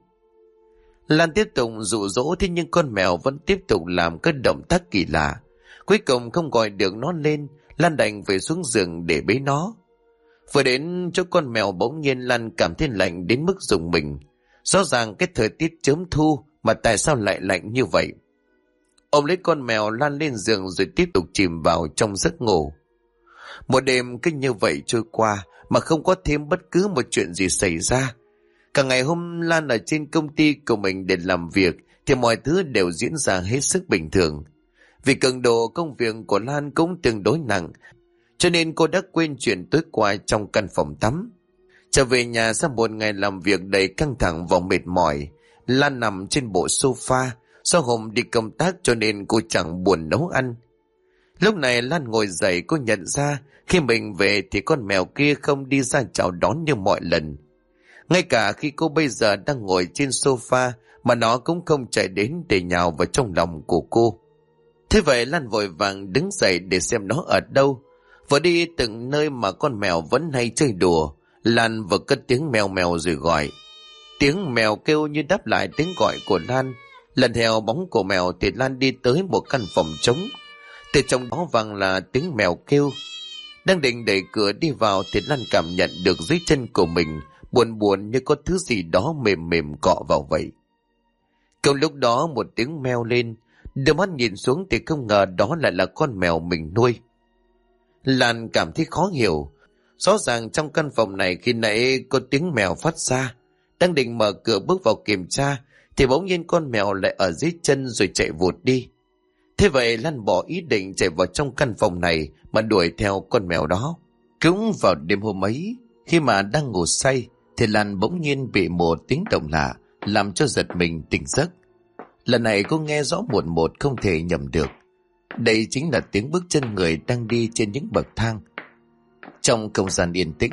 Lan tiếp tục dụ dỗ, thế nhưng con mèo vẫn tiếp tục làm các động tác kỳ lạ. Cuối cùng không gọi được nó lên, Lan đành về xuống giường để bế nó. Vừa đến chỗ con mèo, bỗng nhiên Lan cảm thấy lạnh đến mức rùng mình. Rõ ràng cái thời tiết chớm thu mà tại sao lại lạnh như vậy. Ôm lấy con mèo, Lan lên giường rồi tiếp tục chìm vào trong giấc ngủ. Một đêm cứ như vậy trôi qua mà không có thêm bất cứ một chuyện gì xảy ra. Cả ngày hôm Lan ở trên công ty của mình để làm việc thì mọi thứ đều diễn ra hết sức bình thường. Vì cường độ công việc của Lan cũng tương đối nặng, cho nên cô đã quên chuyện tối qua trong căn phòng tắm. Trở về nhà sau một ngày làm việc đầy căng thẳng và mệt mỏi, Lan nằm trên bộ sofa. Do hôm đi công tác cho nên cô chẳng buồn nấu ăn. Lúc này Lan ngồi dậy, cô nhận ra khi mình về thì con mèo kia không đi ra chào đón như mọi lần. Ngay cả khi cô bây giờ đang ngồi trên sofa mà nó cũng không chạy đến để nhào vào trong lòng của cô. Thế vậy Lan vội vàng đứng dậy để xem nó ở đâu. Vừa đi từng nơi mà con mèo vẫn hay chơi đùa, Lan vừa cất tiếng mèo mèo rồi gọi. Tiếng mèo kêu như đáp lại tiếng gọi của Lan. Lần theo bóng của mèo thì Lan đi tới một căn phòng trống. Từ trong đó vang là tiếng mèo kêu. Đang định đẩy cửa đi vào thì Lan cảm nhận được dưới chân của mình buồn buồn như có thứ gì đó mềm mềm cọ vào vậy. Cùng lúc đó một tiếng meo lên, đưa mắt nhìn xuống thì không ngờ đó lại là con mèo mình nuôi. Lan cảm thấy khó hiểu. Rõ ràng trong căn phòng này khi nãy có tiếng mèo phát ra. Đang định mở cửa bước vào kiểm tra thì bỗng nhiên con mèo lại ở dưới chân rồi chạy vụt đi. Thế vậy Lan bỏ ý định chạy vào trong căn phòng này mà đuổi theo con mèo đó. Cũng vào đêm hôm ấy, khi mà đang ngủ say thì Lan bỗng nhiên bị một tiếng động lạ làm cho giật mình tỉnh giấc. Lần này cô nghe rõ một không thể nhầm được. Đây chính là tiếng bước chân người đang đi trên những bậc thang. Trong không gian yên tĩnh,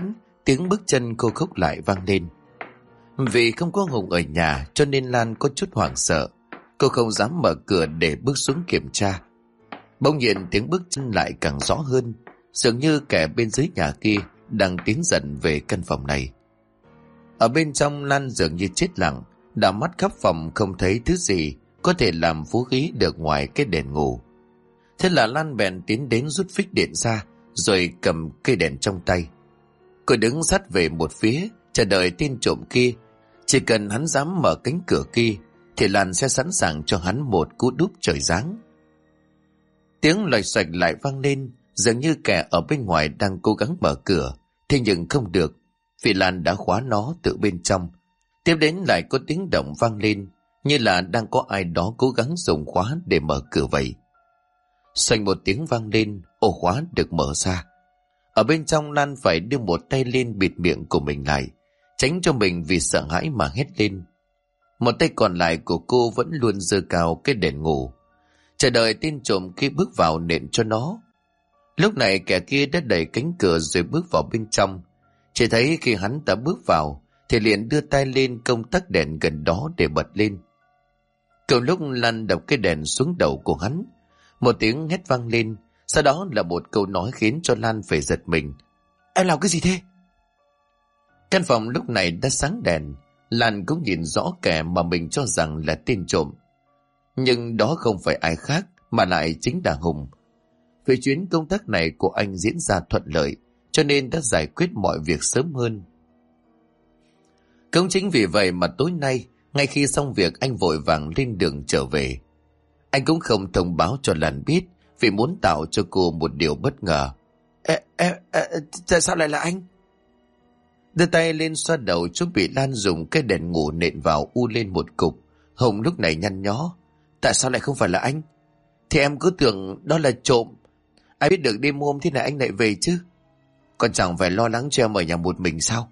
Tiếng bước chân khô khốc lại vang lên. Vì không có Hùng ở nhà cho nên Lan có chút hoảng sợ. Cô không dám mở cửa để bước xuống kiểm tra. Bỗng nhiên tiếng bước chân lại càng rõ hơn, dường như kẻ bên dưới nhà kia đang tiến dần về căn phòng này. Ở bên trong, Lan dường như chết lặng, đảo mắt khắp phòng không thấy thứ gì có thể làm phú khí được ngoài cái đèn ngủ. Thế là Lan bèn tiến đến rút phích điện ra, rồi cầm cây đèn trong tay. Cô đứng sát về một phía, chờ đợi tên trộm kia. Chỉ cần hắn dám mở cánh cửa kia thì Lan sẽ sẵn sàng cho hắn một cú đúp trời giáng. Tiếng loạch xoạch lại vang lên, dường như kẻ ở bên ngoài đang cố gắng mở cửa, thế nhưng không được, vì Lan đã khóa nó từ bên trong. Tiếp đến lại có tiếng động vang lên, như là đang có ai đó cố gắng dùng khóa để mở cửa vậy. Xoành một tiếng vang lên, ổ khóa được mở ra. Ở bên trong, Lan phải đưa một tay lên bịt miệng của mình lại, tránh cho mình vì sợ hãi mà hét lên. Một tay còn lại của cô vẫn luôn giơ cao cái đèn ngủ, chờ đợi tên trộm kia bước vào nện cho nó. Lúc này kẻ kia đã đẩy cánh cửa rồi bước vào bên trong. Chỉ thấy khi hắn ta bước vào thì liền đưa tay lên công tắc đèn gần đó để bật lên. Cùng lúc Lan đập cái đèn xuống đầu của hắn, một tiếng hét vang lên, sau đó là một câu nói khiến cho Lan phải giật mình. Em làm cái gì thế? Căn phòng lúc này đã sáng đèn, Lan cũng nhìn rõ kẻ mà mình cho rằng là tên trộm. Nhưng đó không phải ai khác mà lại chính là Hùng. Vì chuyến công tác này của anh diễn ra thuận lợi, cho nên đã giải quyết mọi việc sớm hơn. Cũng chính vì vậy mà tối nay, ngay khi xong việc, anh vội vàng lên đường trở về. Anh cũng không thông báo cho Lan biết, vì muốn tạo cho cô một điều bất ngờ. Tại sao lại là anh? Đưa tay lên xoa đầu, chú bị Lan dùng cái đèn ngủ nện vào u lên một cục. Hùng lúc này nhăn nhó. Tại sao lại không phải là anh? Thì em cứ tưởng đó là trộm. Ai biết được đêm hôm thế này anh lại về chứ? Còn chẳng phải lo lắng cho em ở nhà một mình sao?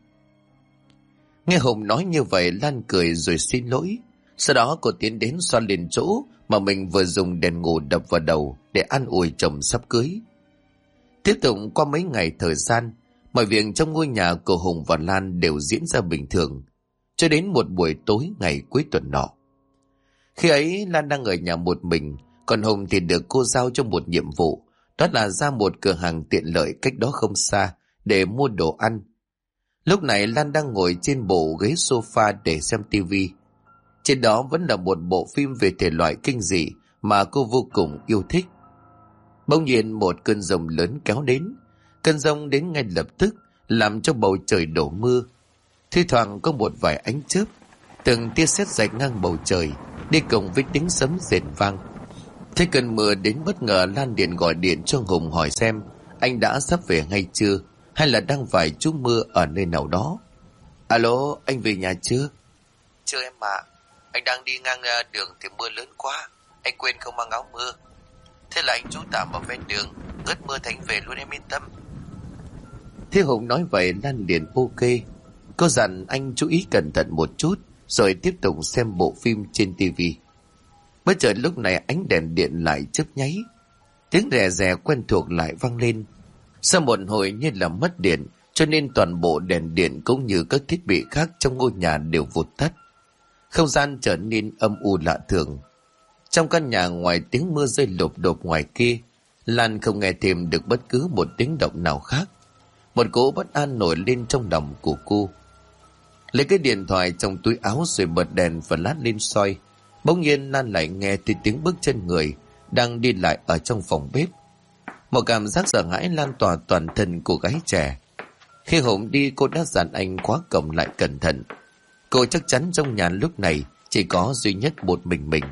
Nghe Hùng nói như vậy, Lan cười rồi xin lỗi. Sau đó cô tiến đến xoa lên chỗ mà mình vừa dùng đèn ngủ đập vào đầu để an ủi chồng sắp cưới. Tiếp tục qua mấy ngày thời gian, mọi việc trong ngôi nhà của Hùng và Lan đều diễn ra bình thường, cho đến một buổi tối ngày cuối tuần nọ. Khi ấy Lan đang ở nhà một mình, còn Hùng thì được cô giao cho một nhiệm vụ, đó là ra một cửa hàng tiện lợi cách đó không xa để mua đồ ăn. Lúc này Lan đang ngồi trên bộ ghế sofa để xem tivi. Trên đó vẫn là một bộ phim về thể loại kinh dị mà cô vô cùng yêu thích. Bỗng nhiên một cơn giông lớn kéo đến. Cơn giông đến ngay lập tức làm cho bầu trời đổ mưa. Thi thoảng có một vài ánh chớp, từng tia sét rạch ngang bầu trời, đi cùng với tiếng sấm rền vang. Thế cơn mưa đến bất ngờ, Lan điện gọi điện cho Hùng hỏi xem anh đã sắp về hay chưa, hay là đang phải trú mưa ở nơi nào đó. Alo, anh về nhà chưa? Chưa em ạ, anh đang đi ngang đường thì mưa lớn quá, anh quên không mang áo mưa. Thế là anh trú tạm ở ven đường, ngớt mưa thành về luôn, em yên tâm. Thế Hùng nói vậy, Lan liền ok. Cô dặn anh chú ý cẩn thận một chút, rồi tiếp tục xem bộ phim trên tivi. Bất chợt lúc này ánh đèn điện lại chớp nháy, tiếng rè rè quen thuộc lại vang lên. Sau một hồi như là mất điện, cho nên toàn bộ đèn điện cũng như các thiết bị khác trong ngôi nhà đều vụt tắt. Không gian trở nên âm u lạ thường. Trong căn nhà, ngoài tiếng mưa rơi lộp đột ngoài kia, Lan không nghe thêm được bất cứ một tiếng động nào khác. Một cỗ bất an nổi lên trong lòng của cô. Lấy cái điện thoại trong túi áo rồi bật đèn và lát lên soi. Bỗng nhiên Lan lại nghe thấy tiếng bước chân người đang đi lại ở trong phòng bếp. Một cảm giác sợ hãi lan tỏa toàn thân cô gái trẻ. Khi Hùng đi, cô đã dặn anh khóa cổng lại cẩn thận. Cô chắc chắn trong nhà lúc này chỉ có duy nhất một mình.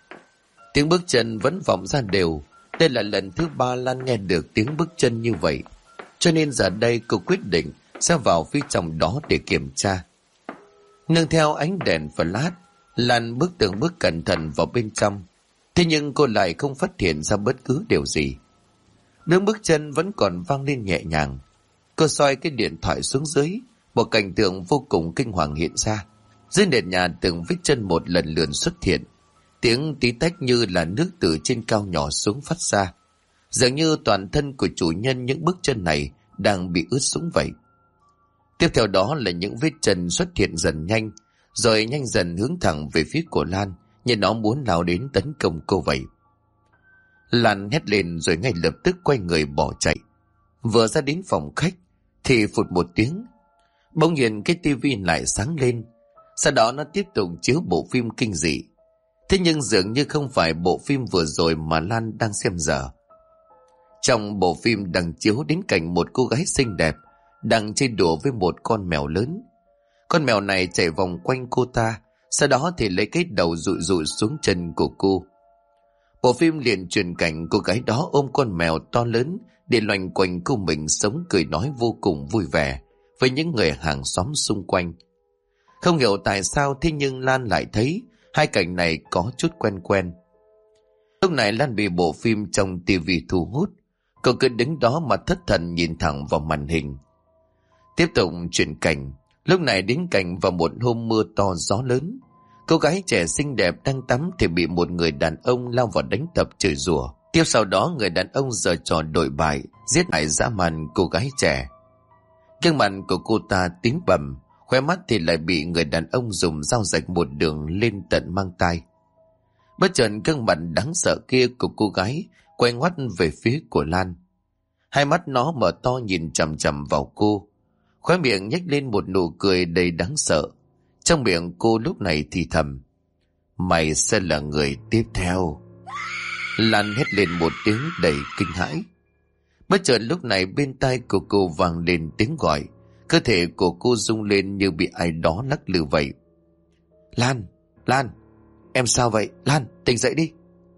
Tiếng bước chân vẫn vọng ra đều. Đây là lần thứ 3 Lan nghe được tiếng bước chân như vậy, cho nên giờ đây cô quyết định sẽ vào phía trong đó để kiểm tra. Nương theo ánh đèn flash, Lan bước từng bước cẩn thận vào bên trong. Thế nhưng cô lại không phát hiện ra bất cứ điều gì. Tiếng bước chân vẫn còn vang lên nhẹ nhàng. Cô soi cái điện thoại xuống dưới, một cảnh tượng vô cùng kinh hoàng hiện ra. Dưới nền nhà từng vết chân một lần lượt xuất hiện. Tiếng tí tách như là nước từ trên cao nhỏ xuống phát ra. Dường như toàn thân của chủ nhân những bước chân này đang bị ướt sũng vậy. Tiếp theo đó là những vết chân xuất hiện dần nhanh, rồi nhanh dần hướng thẳng về phía của Lan, như nó muốn lao đến tấn công cô vậy. Lan hét lên rồi ngay lập tức quay người bỏ chạy. Vừa ra đến phòng khách thì phụt một tiếng, bỗng nhiên cái tivi lại sáng lên. Sau đó nó tiếp tục chiếu bộ phim kinh dị. Thế nhưng dường như không phải bộ phim vừa rồi mà Lan đang xem giờ. Trong bộ phim đang chiếu đến cảnh một cô gái xinh đẹp đang chơi đùa với một con mèo lớn. Con mèo này chạy vòng quanh cô ta, sau đó thì lấy cái đầu dụi dụi xuống chân của cô. Bộ phim liền truyền cảnh cô gái đó ôm con mèo to lớn để loanh quanh cô mình, sống cười nói vô cùng vui vẻ với những người hàng xóm xung quanh. Không hiểu tại sao thế nhưng Lan lại thấy hai cảnh này có chút quen quen. Lúc này Lan bị bộ phim trong tivi thu hút, cô cứ đứng đó mà thất thần nhìn thẳng vào màn hình. Tiếp tục chuyển cảnh, lúc này đến cảnh vào một hôm mưa to gió lớn. Cô gái trẻ xinh đẹp đang tắm thì bị một người đàn ông lao vào đánh đập chửi rủa. Tiếp sau đó người đàn ông giở trò đổi bại, giết hại dã man cô gái trẻ. Gương mặt của cô ta tím bầm, khóe mắt thì lại bị người đàn ông dùng dao rạch một đường lên tận mang tai. Bất chợt gương mặt đáng sợ kia của cô gái quay ngoắt về phía của Lan. Hai mắt nó mở to nhìn chằm chằm vào cô, khóe miệng nhếch lên một nụ cười đầy đáng sợ. Trong miệng cô lúc này thì thầm: "Mày sẽ là người tiếp theo." Lan hét lên một tiếng đầy kinh hãi. Bất chợt lúc này bên tai của cô vang lên tiếng gọi, cơ thể của cô rung lên như bị ai đó lắc lư vậy. "Lan, Lan, em sao vậy? Lan, tỉnh dậy đi."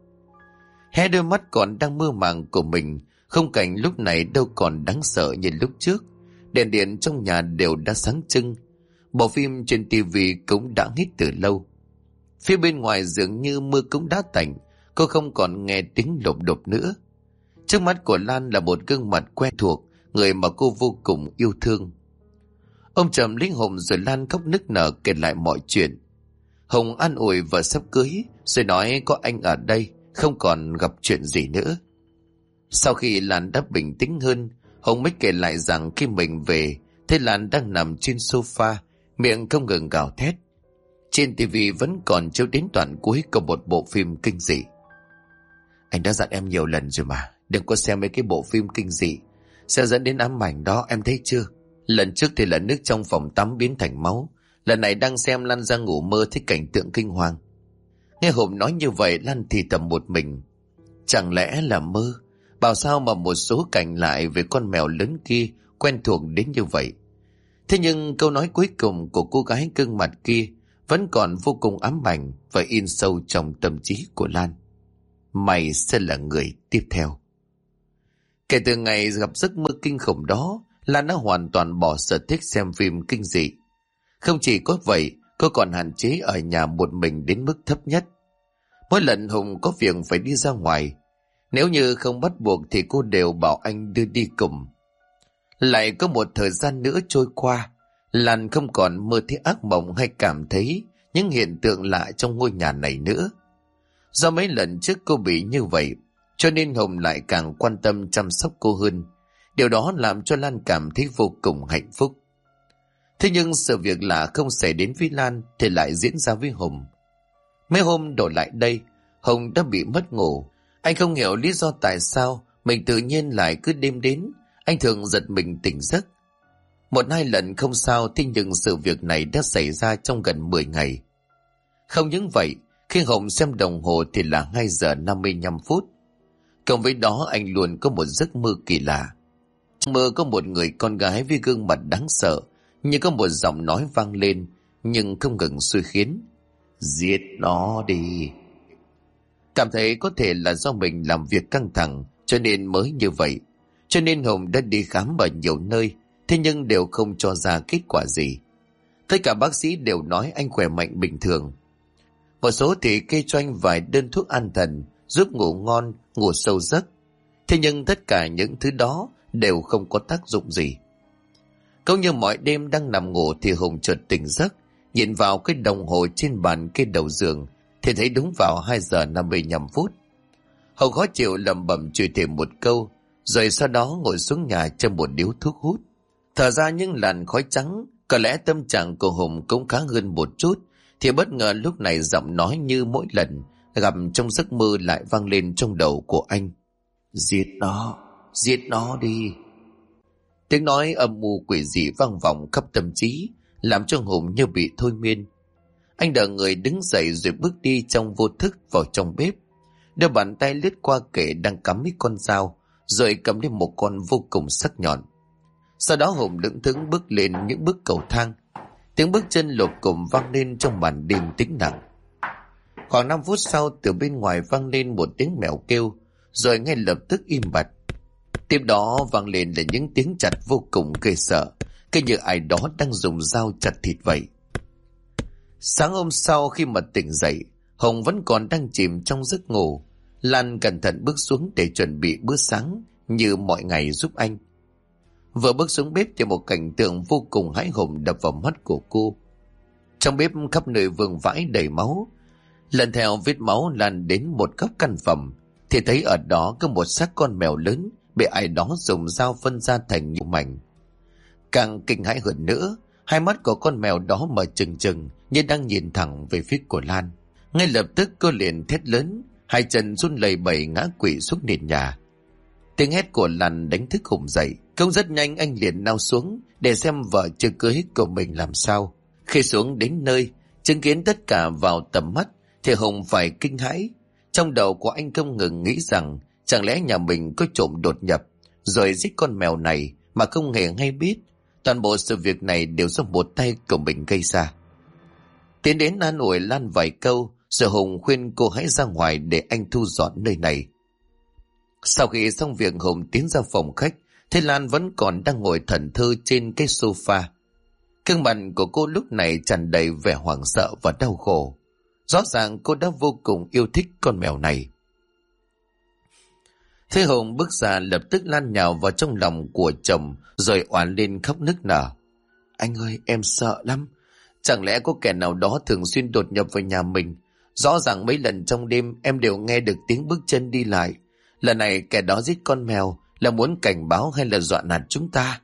Hé đôi mắt còn đang mơ màng của mình, khung cảnh lúc này đâu còn đáng sợ như lúc trước. Đèn điện trong nhà đều đã sáng trưng, bộ phim trên tivi cũng đã hết từ lâu. Phía bên ngoài dường như mưa cũng đã tạnh, cô không còn nghe tiếng lộp đột nữa. Trước mắt của Lan là một gương mặt quen thuộc, người mà cô vô cùng yêu thương. Ông trầm linh hồn rồi Lan khóc nức nở kể lại mọi chuyện. Hồng an ủi vợ sắp cưới, rồi nói có anh ở đây, không còn gặp chuyện gì nữa. Sau khi Lan đã bình tĩnh hơn, Hồng mới kể lại rằng khi mình về, thấy Lan đang nằm trên sofa, miệng không ngừng gào thét. Trên tivi vẫn còn chiếu đến đoạn cuối của một bộ phim kinh dị. "Anh đã dặn em nhiều lần rồi mà, đừng có xem mấy cái bộ phim kinh dị, sẽ dẫn đến ám ảnh đó, em thấy chưa? Lần trước thì là nước trong phòng tắm biến thành máu, lần này đang xem Lan ra ngủ mơ thấy cảnh tượng kinh hoàng." Nghe Hồng nói như vậy, Lan thì thầm một mình: chẳng lẽ là mơ? Bảo sao mà một số cảnh lại về con mèo lớn kia quen thuộc đến như vậy. Thế nhưng câu nói cuối cùng của cô gái gương mặt kia vẫn còn vô cùng ám ảnh và in sâu trong tâm trí của Lan: "Mày sẽ là người tiếp theo." Kể từ ngày gặp giấc mơ kinh khủng đó, Lan đã hoàn toàn bỏ sở thích xem phim kinh dị. Không chỉ có vậy, cô còn hạn chế ở nhà một mình đến mức thấp nhất. Mỗi lần Hùng có việc phải đi ra ngoài, nếu như không bắt buộc thì cô đều bảo anh đưa đi cùng. Lại có một thời gian nữa trôi qua, Lan không còn mơ thấy ác mộng hay cảm thấy những hiện tượng lạ trong ngôi nhà này nữa. Do mấy lần trước cô bị như vậy, cho nên Hồng lại càng quan tâm chăm sóc cô hơn. Điều đó làm cho Lan cảm thấy vô cùng hạnh phúc. Thế nhưng sự việc lạ không xảy đến với Lan thì lại diễn ra với Hồng. Mấy hôm đổ lại đây, Hồng đã bị mất ngủ. Anh không hiểu lý do tại sao mình tự nhiên lại cứ đêm đến, anh thường giật mình tỉnh giấc. Một hai lần không sao, thế nhưng sự việc này đã xảy ra trong gần 10 ngày. Không những vậy, khi Hồng xem đồng hồ thì là 2 giờ 55 phút. Cộng với đó anh luôn có một giấc mơ kỳ lạ. Trong mơ có một người con gái với gương mặt đáng sợ, như có một giọng nói vang lên nhưng không ngừng xuôi khiến: "Giết nó đi." Cảm thấy có thể là do mình làm việc căng thẳng cho nên mới như vậy. Cho nên Hồng đã đi khám ở nhiều nơi, thế nhưng đều không cho ra kết quả gì. Tất cả bác sĩ đều nói anh khỏe mạnh bình thường. Một số thì kê cho anh vài đơn thuốc an thần giúp ngủ ngon, ngủ sâu giấc. Thế nhưng tất cả những thứ đó đều không có tác dụng gì. Cũng như mọi đêm đang nằm ngủ thì Hùng chợt tỉnh giấc, nhìn vào cái đồng hồ trên bàn kê đầu giường thì thấy đúng vào 2 giờ 55 phút. Hùng khó chịu lẩm bẩm chửi thề một câu, rồi sau đó ngồi xuống nhà châm một điếu thuốc hút. Thở ra những làn khói trắng, có lẽ tâm trạng của Hùng cũng khá hơn một chút, thì bất ngờ lúc này giọng nói như mỗi lần gặp trong giấc mơ lại vang lên trong đầu của anh. Giết nó đi. Tiếng nói âm u quỷ dị vang vọng khắp tâm trí, làm cho Hùng như bị thôi miên. Anh đợi người đứng dậy rồi bước đi trong vô thức vào trong bếp, đưa bàn tay lướt qua kệ đang cắm mấy con dao, rồi cầm lên một con vô cùng sắc nhọn. Sau đó Hùng lững thững bước lên những bước cầu thang. Tiếng bước chân lộp cộp vang lên trong màn đêm tĩnh lặng. Khoảng 5 phút sau, từ bên ngoài vang lên một tiếng mèo kêu, rồi ngay lập tức im bặt. Tiếp đó vang lên là những tiếng chặt vô cùng ghê sợ, cứ như ai đó đang dùng dao chặt thịt vậy. Sáng hôm sau khi mà tỉnh dậy, Hùng vẫn còn đang chìm trong giấc ngủ. Lan cẩn thận bước xuống để chuẩn bị bữa sáng như mọi ngày giúp anh. Vừa bước xuống bếp thì một cảnh tượng vô cùng hãi hùng đập vào mắt của cô. Trong bếp khắp nơi vương vãi đầy máu. Lần theo vết máu Lan đến một góc căn phòng thì thấy ở đó có một xác con mèo lớn bị ai đó dùng dao phân ra thành nhiều mảnh. Càng kinh hãi hơn nữa, hai mắt của con mèo đó mở trừng trừng như đang nhìn thẳng về phía của Lan. Ngay lập tức cô liền thét lớn, hai chân run lẩy bẩy ngã quỵ xuống nền nhà. Tiếng hét của Lan đánh thức Hùng dậy. Không rất nhanh anh liền lao xuống để xem vợ chưa cưới của mình làm sao. Khi xuống đến nơi, chứng kiến tất cả vào tầm mắt thì Hùng phải kinh hãi. Trong đầu của anh không ngừng nghĩ rằng chẳng lẽ nhà mình có trộm đột nhập rồi giết con mèo này mà không hề hay biết. Toàn bộ sự việc này đều do một tay của mình gây ra. Tiến đến an ủi Lan vài câu, rồi Hùng khuyên cô hãy ra ngoài để anh thu dọn nơi này. Sau khi xong việc, Hùng tiến ra phòng khách, thấy Lan vẫn còn đang ngồi thẫn thờ trên cái sofa. Gương mặt của cô lúc này tràn đầy vẻ hoảng sợ và đau khổ. Rõ ràng cô đã vô cùng yêu thích con mèo này. Thế Hùng bước ra, lập tức Lan nhào vào trong lòng của chồng rồi oán lên khóc nức nở. Anh ơi, em sợ lắm. Chẳng lẽ có kẻ nào đó thường xuyên đột nhập vào nhà mình? Rõ ràng mấy lần trong đêm em đều nghe được tiếng bước chân đi lại. Lần này kẻ đó giết con mèo là muốn cảnh báo hay là dọa nạt chúng ta?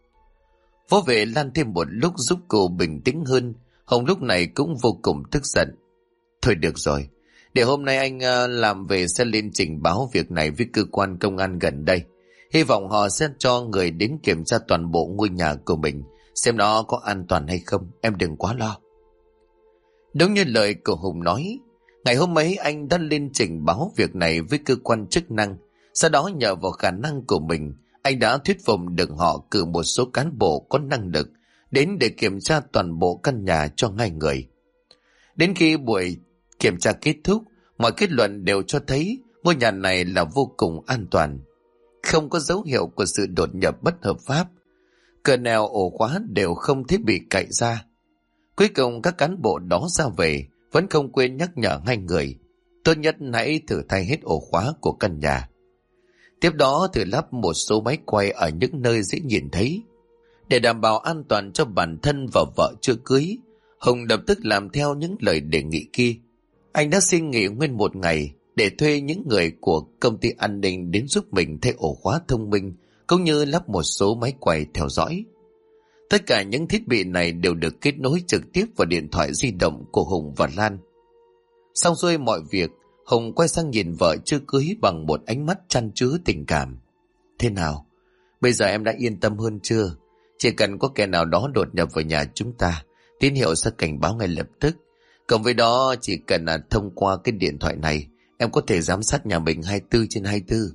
Vỗ về Lan thêm một lúc giúp cô bình tĩnh hơn. Hồng lúc này cũng vô cùng tức giận. Thôi được rồi, để hôm nay anh làm về sẽ lên trình báo việc này với cơ quan công an gần đây. Hy vọng họ sẽ cho người đến kiểm tra toàn bộ ngôi nhà của mình, xem nó có an toàn hay không. Em đừng quá lo. Đúng như lời của Hùng nói, ngày hôm ấy anh đã lên trình báo việc này với cơ quan chức năng. Sau đó nhờ vào khả năng của mình, anh đã thuyết phục được họ cử một số cán bộ có năng lực đến để kiểm tra toàn bộ căn nhà cho ngay người. Đến khi buổi kiểm tra kết thúc, mọi kết luận đều cho thấy ngôi nhà này là vô cùng an toàn. Không có dấu hiệu của sự đột nhập bất hợp pháp. Cửa nẻo ổ khóa đều không thiết bị cậy ra. Cuối cùng các cán bộ đó ra về vẫn không quên nhắc nhở hai người. Tốt nhất hãy thử thay hết ổ khóa của căn nhà. Tiếp đó thử lắp một số máy quay ở những nơi dễ nhìn thấy. Để đảm bảo an toàn cho bản thân và vợ chưa cưới, Hùng lập tức làm theo những lời đề nghị kia. Anh đã xin nghỉ nguyên một ngày để thuê những người của công ty an ninh đến giúp mình thay ổ khóa thông minh, cũng như lắp một số máy quay theo dõi. Tất cả những thiết bị này đều được kết nối trực tiếp vào điện thoại di động của Hùng và Lan. Xong xuôi mọi việc, Hùng quay sang nhìn vợ chưa cưới bằng một ánh mắt chan chứa tình cảm. Thế nào? Bây giờ em đã yên tâm hơn chưa? Chỉ cần có kẻ nào đó đột nhập vào nhà chúng ta, tín hiệu sẽ cảnh báo ngay lập tức. Cộng với đó, chỉ cần thông qua cái điện thoại này, em có thể giám sát nhà mình 24/24.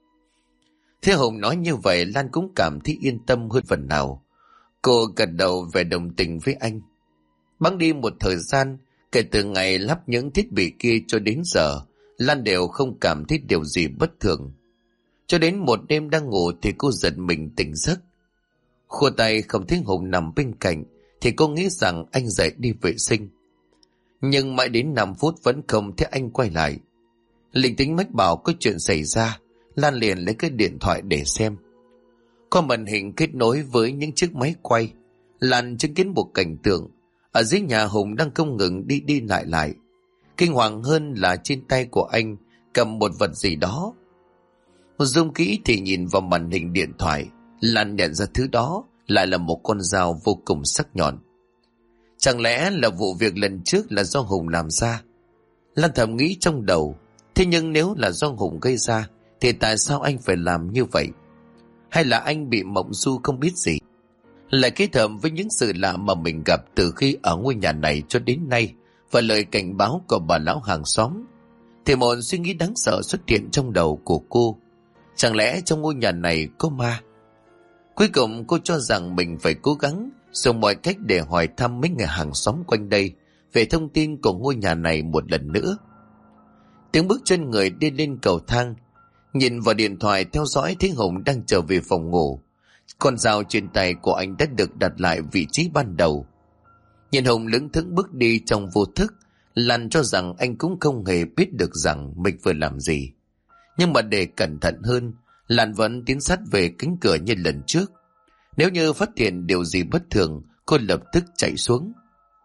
Thế Hùng nói như vậy, Lan cũng cảm thấy yên tâm hơn phần nào. Cô gật đầu về đồng tình với anh. Bẵng đi một thời gian, kể từ ngày lắp những thiết bị kia cho đến giờ, Lan đều không cảm thấy điều gì bất thường. Cho đến một đêm đang ngủ thì cô giật mình tỉnh giấc. Khua tay không thấy Hùng nằm bên cạnh thì cô nghĩ rằng anh dậy đi vệ sinh. Nhưng mãi đến 5 phút vẫn không thấy anh quay lại. Linh tính mách bảo có chuyện xảy ra, Lan liền lấy cái điện thoại để xem. Có màn hình kết nối với những chiếc máy quay. Lan chứng kiến một cảnh tượng. Ở dưới nhà Hùng đang không ngừng đi đi lại lại. Kinh hoàng hơn là trên tay của anh cầm một vật gì đó. Zoom kỹ thì nhìn vào màn hình điện thoại, Lan nhận ra thứ đó lại là một con dao vô cùng sắc nhọn. Chẳng lẽ là vụ việc lần trước là do Hùng làm ra? Lan thầm nghĩ trong đầu. Thế nhưng nếu là do Hùng gây ra thì tại sao anh phải làm như vậy? Hay là anh bị mộng du không biết gì? Lại kết hợp với những sự lạ mà mình gặp từ khi ở ngôi nhà này cho đến nay và lời cảnh báo của bà lão hàng xóm, thì một suy nghĩ đáng sợ xuất hiện trong đầu của cô. Chẳng lẽ trong ngôi nhà này có ma? Cuối cùng cô cho rằng mình phải cố gắng dùng mọi cách để hỏi thăm mấy người hàng xóm quanh đây về thông tin của ngôi nhà này một lần nữa. Tiếng bước chân người đi lên cầu thang. Nhìn vào điện thoại theo dõi thấy Hùng đang trở về phòng ngủ. Con dao trên tay của anh đã được đặt lại vị trí ban đầu. Nhìn Hùng lững thững bước đi trong vô thức, Lan cho rằng anh cũng không hề biết được rằng mình vừa làm gì. Nhưng mà để cẩn thận hơn, Lan vẫn tiến sát về cánh cửa như lần trước. Nếu như phát hiện điều gì bất thường, cô lập tức chạy xuống.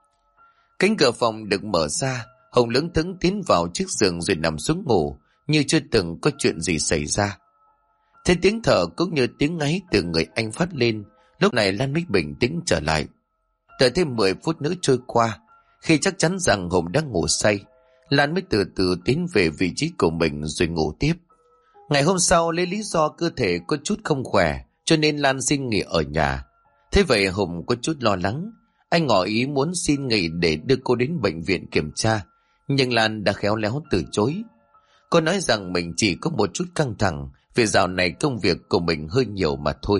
Cánh cửa phòng được mở ra, Hùng lững thững tiến vào chiếc giường rồi nằm xuống ngủ, như chưa từng có chuyện gì xảy ra. Thế tiếng thở cũng như tiếng ngáy từ người anh phát lên, lúc này Lan mới bình tĩnh trở lại. Đợi thêm 10 phút nữa trôi qua, khi chắc chắn rằng Hùng đang ngủ say, Lan mới từ từ tiến về vị trí của mình rồi ngủ tiếp. Ngày hôm sau lấy lý do cơ thể có chút không khỏe cho nên Lan xin nghỉ ở nhà. Thế vậy Hùng có chút lo lắng, anh ngỏ ý muốn xin nghỉ để đưa cô đến bệnh viện kiểm tra, nhưng Lan đã khéo léo từ chối. Cô nói rằng mình chỉ có một chút căng thẳng vì dạo này công việc của mình hơi nhiều mà thôi.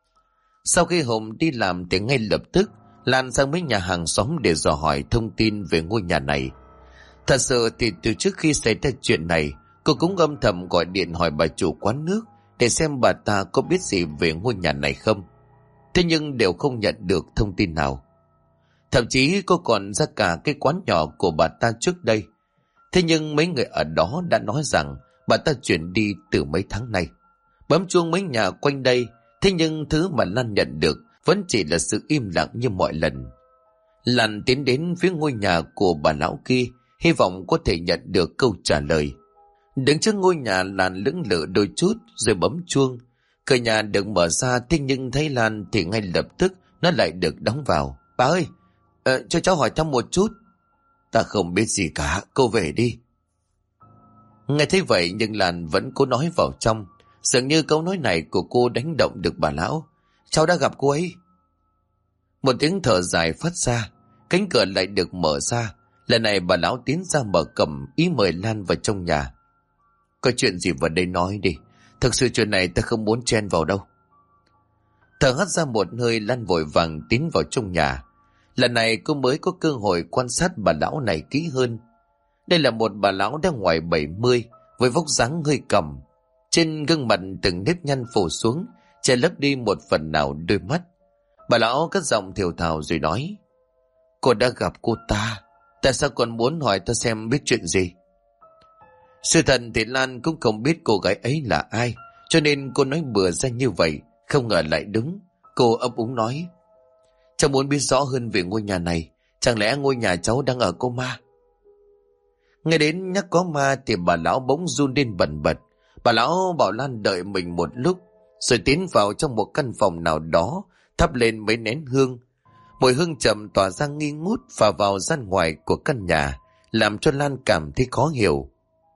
Sau khi Hùng đi làm thì ngay lập tức Lan sang mấy nhà hàng xóm để dò hỏi thông tin về ngôi nhà này. Thật sự thì từ trước khi xảy ra chuyện này, cô cũng âm thầm gọi điện hỏi bà chủ quán nước để xem bà ta có biết gì về ngôi nhà này không. Thế nhưng đều không nhận được thông tin nào. Thậm chí cô còn ra cả cái quán nhỏ của bà ta trước đây. Thế nhưng mấy người ở đó đã nói rằng bà ta chuyển đi từ mấy tháng nay. Bấm chuông mấy nhà quanh đây, thế nhưng thứ mà Lan nhận được vẫn chỉ là sự im lặng như mọi lần. Lan tiến đến phía ngôi nhà của bà lão kia, hy vọng có thể nhận được câu trả lời. Đứng trước ngôi nhà, Lan lững lự đôi chút rồi bấm chuông. Cửa nhà được mở ra, thế nhưng thấy Lan thì ngay lập tức nó lại được đóng vào. Bà ơi, cho cháu hỏi thăm một chút. Ta không biết gì cả, cô về đi. Nghe thấy vậy nhưng Lan vẫn cố nói vào trong. Dường như câu nói này của cô đánh động được bà lão. Cháu đã gặp cô ấy. Một tiếng thở dài phát ra, cánh cửa lại được mở ra. Lần này bà lão tiến ra mở cầm ý mời Lan vào trong nhà. Có chuyện gì vào đây nói đi. Thực sự chuyện này ta không muốn chen vào đâu. Thở hắt ra một hơi, Lan vội vàng tiến vào trong nhà. Lần này cô mới có cơ hội quan sát bà lão này kỹ hơn. Đây là một bà lão đang ngoài 70, với vóc dáng hơi còng. Trên gương mặt từng nếp nhăn phủ xuống, che lấp đi một phần nào đôi mắt. Bà lão cất giọng thều thào rồi nói: Cô đã gặp cô ta, tại sao còn muốn hỏi ta xem biết chuyện gì? Sự thật thì Lan cũng không biết cô gái ấy là ai, cho nên cô nói bừa ra như vậy, không ngờ lại đúng. Cô ấp úng nói: Cháu muốn biết rõ hơn về ngôi nhà này, chẳng lẽ ngôi nhà cháu đang ở cô ma? Nghe đến nhắc có ma thì bà lão bỗng run lên bần bật. Bà lão bảo Lan đợi mình một lúc, rồi tiến vào trong một căn phòng nào đó, thắp lên mấy nén hương. Mùi hương trầm tỏa ra nghi ngút phả vào gian ngoài của căn nhà, làm cho Lan cảm thấy khó hiểu.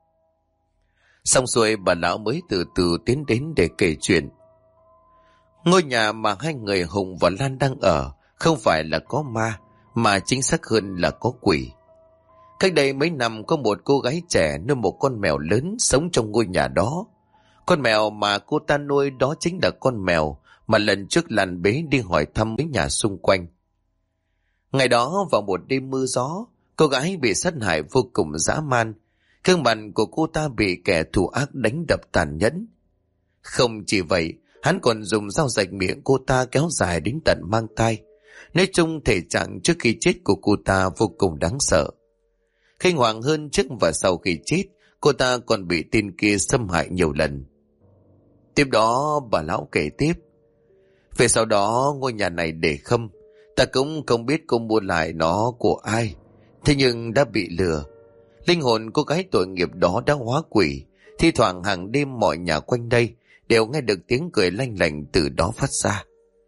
Xong xuôi bà lão mới từ từ tiến đến để kể chuyện. Ngôi nhà mà hai người Hùng và Lan đang ở không phải là có ma, mà chính xác hơn là có quỷ. Cách đây mấy năm có một cô gái trẻ nuôi một con mèo lớn sống trong ngôi nhà đó. Con mèo mà cô ta nuôi đó chính là con mèo mà lần trước Lan bế đi hỏi thăm mấy nhà xung quanh. Ngày đó vào một đêm mưa gió, cô gái bị sát hại vô cùng dã man. Gương mặt của cô ta bị kẻ thù ác đánh đập tàn nhẫn. Không chỉ vậy, hắn còn dùng dao rạch miệng cô ta kéo dài đến tận mang tai. Nói chung thể trạng trước khi chết của cô ta vô cùng đáng sợ. Kinh hoàng hơn, trước và sau khi chết, cô ta còn bị tên kia xâm hại nhiều lần. Tiếp đó bà lão kể tiếp: Về sau đó ngôi nhà này để không, ta cũng không biết cô mua lại nó của ai, thế nhưng đã bị lừa. Linh hồn cô gái tội nghiệp đó đã hóa quỷ, thi thoảng hàng đêm mọi nhà quanh đây đều nghe được tiếng cười lanh lảnh từ đó phát ra.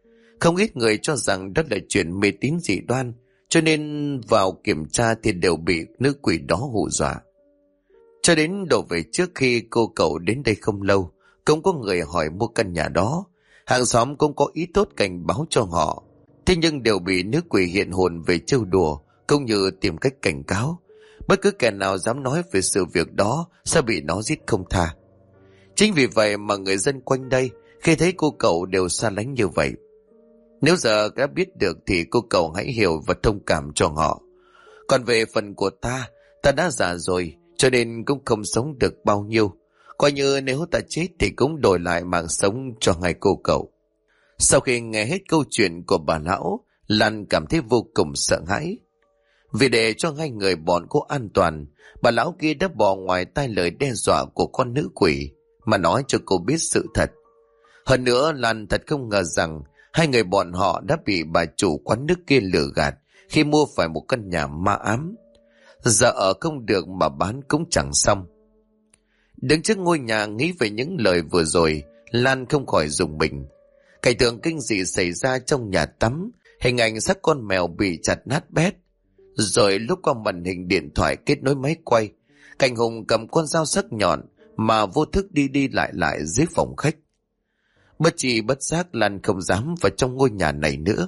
Không ít người cho rằng đó là chuyện mê tín dị đoan, cho nên vào kiểm tra thì đều bị nữ quỷ đó hù dọa. Cho đến đổ về trước khi cô cậu đến đây không lâu, cũng có người hỏi mua căn nhà đó. Hàng xóm cũng có ý tốt cảnh báo cho họ. Thế nhưng đều bị nữ quỷ hiện hồn về trêu đùa, cũng như tìm cách cảnh cáo. Bất cứ kẻ nào dám nói về sự việc đó sẽ bị nó giết không tha. Chính vì vậy mà người dân quanh đây khi thấy cô cậu đều xa lánh như vậy. Nếu giờ đã biết được thì cô cậu hãy hiểu và thông cảm cho họ. Còn về phần của ta đã già rồi, cho nên cũng không sống được bao nhiêu. Coi như nếu ta chết thì cũng đổi lại mạng sống cho hai cô cậu. Sau khi nghe hết câu chuyện của bà lão, Lan cảm thấy vô cùng sợ hãi. Vì để cho hai người bọn cô an toàn, bà lão kia đã bỏ ngoài tai lời đe dọa của con nữ quỷ mà nói cho cô biết sự thật. Hơn nữa, Lan thật không ngờ rằng hai người bọn họ đã bị bà chủ quán nước kia lừa gạt khi mua phải một căn nhà ma ám. Giờ ở không được mà bán cũng chẳng xong. Đứng trước ngôi nhà nghĩ về những lời vừa rồi, Lan không khỏi rùng mình. Cảnh tượng kinh dị xảy ra trong nhà tắm, hình ảnh xác con mèo bị chặt nát bét. Rồi lúc qua màn hình điện thoại kết nối máy quay, Cảnh Hùng cầm con dao sắc nhọn mà vô thức đi đi lại dưới phòng khách. Bất tri bất giác Lan không dám vào trong ngôi nhà này nữa.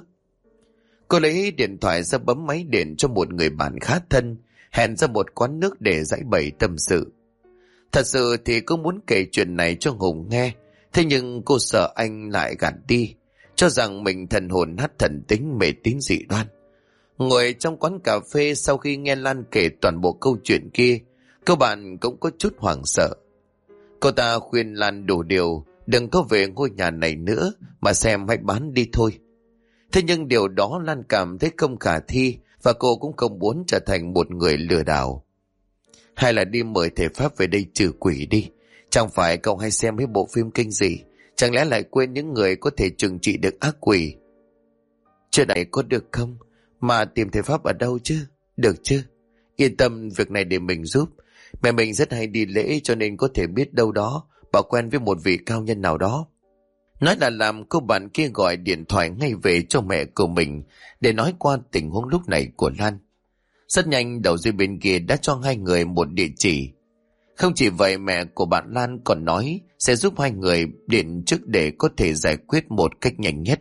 Cô lấy điện thoại ra bấm máy điện cho một người bạn khá thân, hẹn ra một quán nước để giải bày tâm sự. Thật sự thì cô muốn kể chuyện này cho Hùng nghe, thế nhưng cô sợ anh lại gạt đi, cho rằng mình thần hồn nát thần tính mê tín dị đoan. Ngồi trong quán cà phê sau khi nghe Lan kể toàn bộ câu chuyện kia, cô bạn cũng có chút hoảng sợ. Cô ta khuyên Lan đủ điều, đừng có về ngôi nhà này nữa mà xem hãy bán đi thôi. Thế nhưng điều đó Lan cảm thấy không khả thi và cô cũng không muốn trở thành một người lừa đảo. Hay là đi mời thầy Pháp về đây trừ quỷ đi. Chẳng phải cậu hay xem mấy bộ phim kinh dị, chẳng lẽ lại quên những người có thể trừng trị được ác quỷ? Chuyện này có được không? Mà tìm thầy Pháp ở đâu chứ? Được chứ? Yên tâm, việc này để mình giúp. Mẹ mình rất hay đi lễ cho nên có thể biết đâu đó bà quen với một vị cao nhân nào đó. Nói là làm, cô bạn kia gọi điện thoại ngay về cho mẹ của mình để nói qua tình huống lúc này của Lan. Rất nhanh đầu dây bên kia đã cho hai người một địa chỉ. Không chỉ vậy, mẹ của bạn Lan còn nói sẽ giúp hai người điện trước để có thể giải quyết một cách nhanh nhất.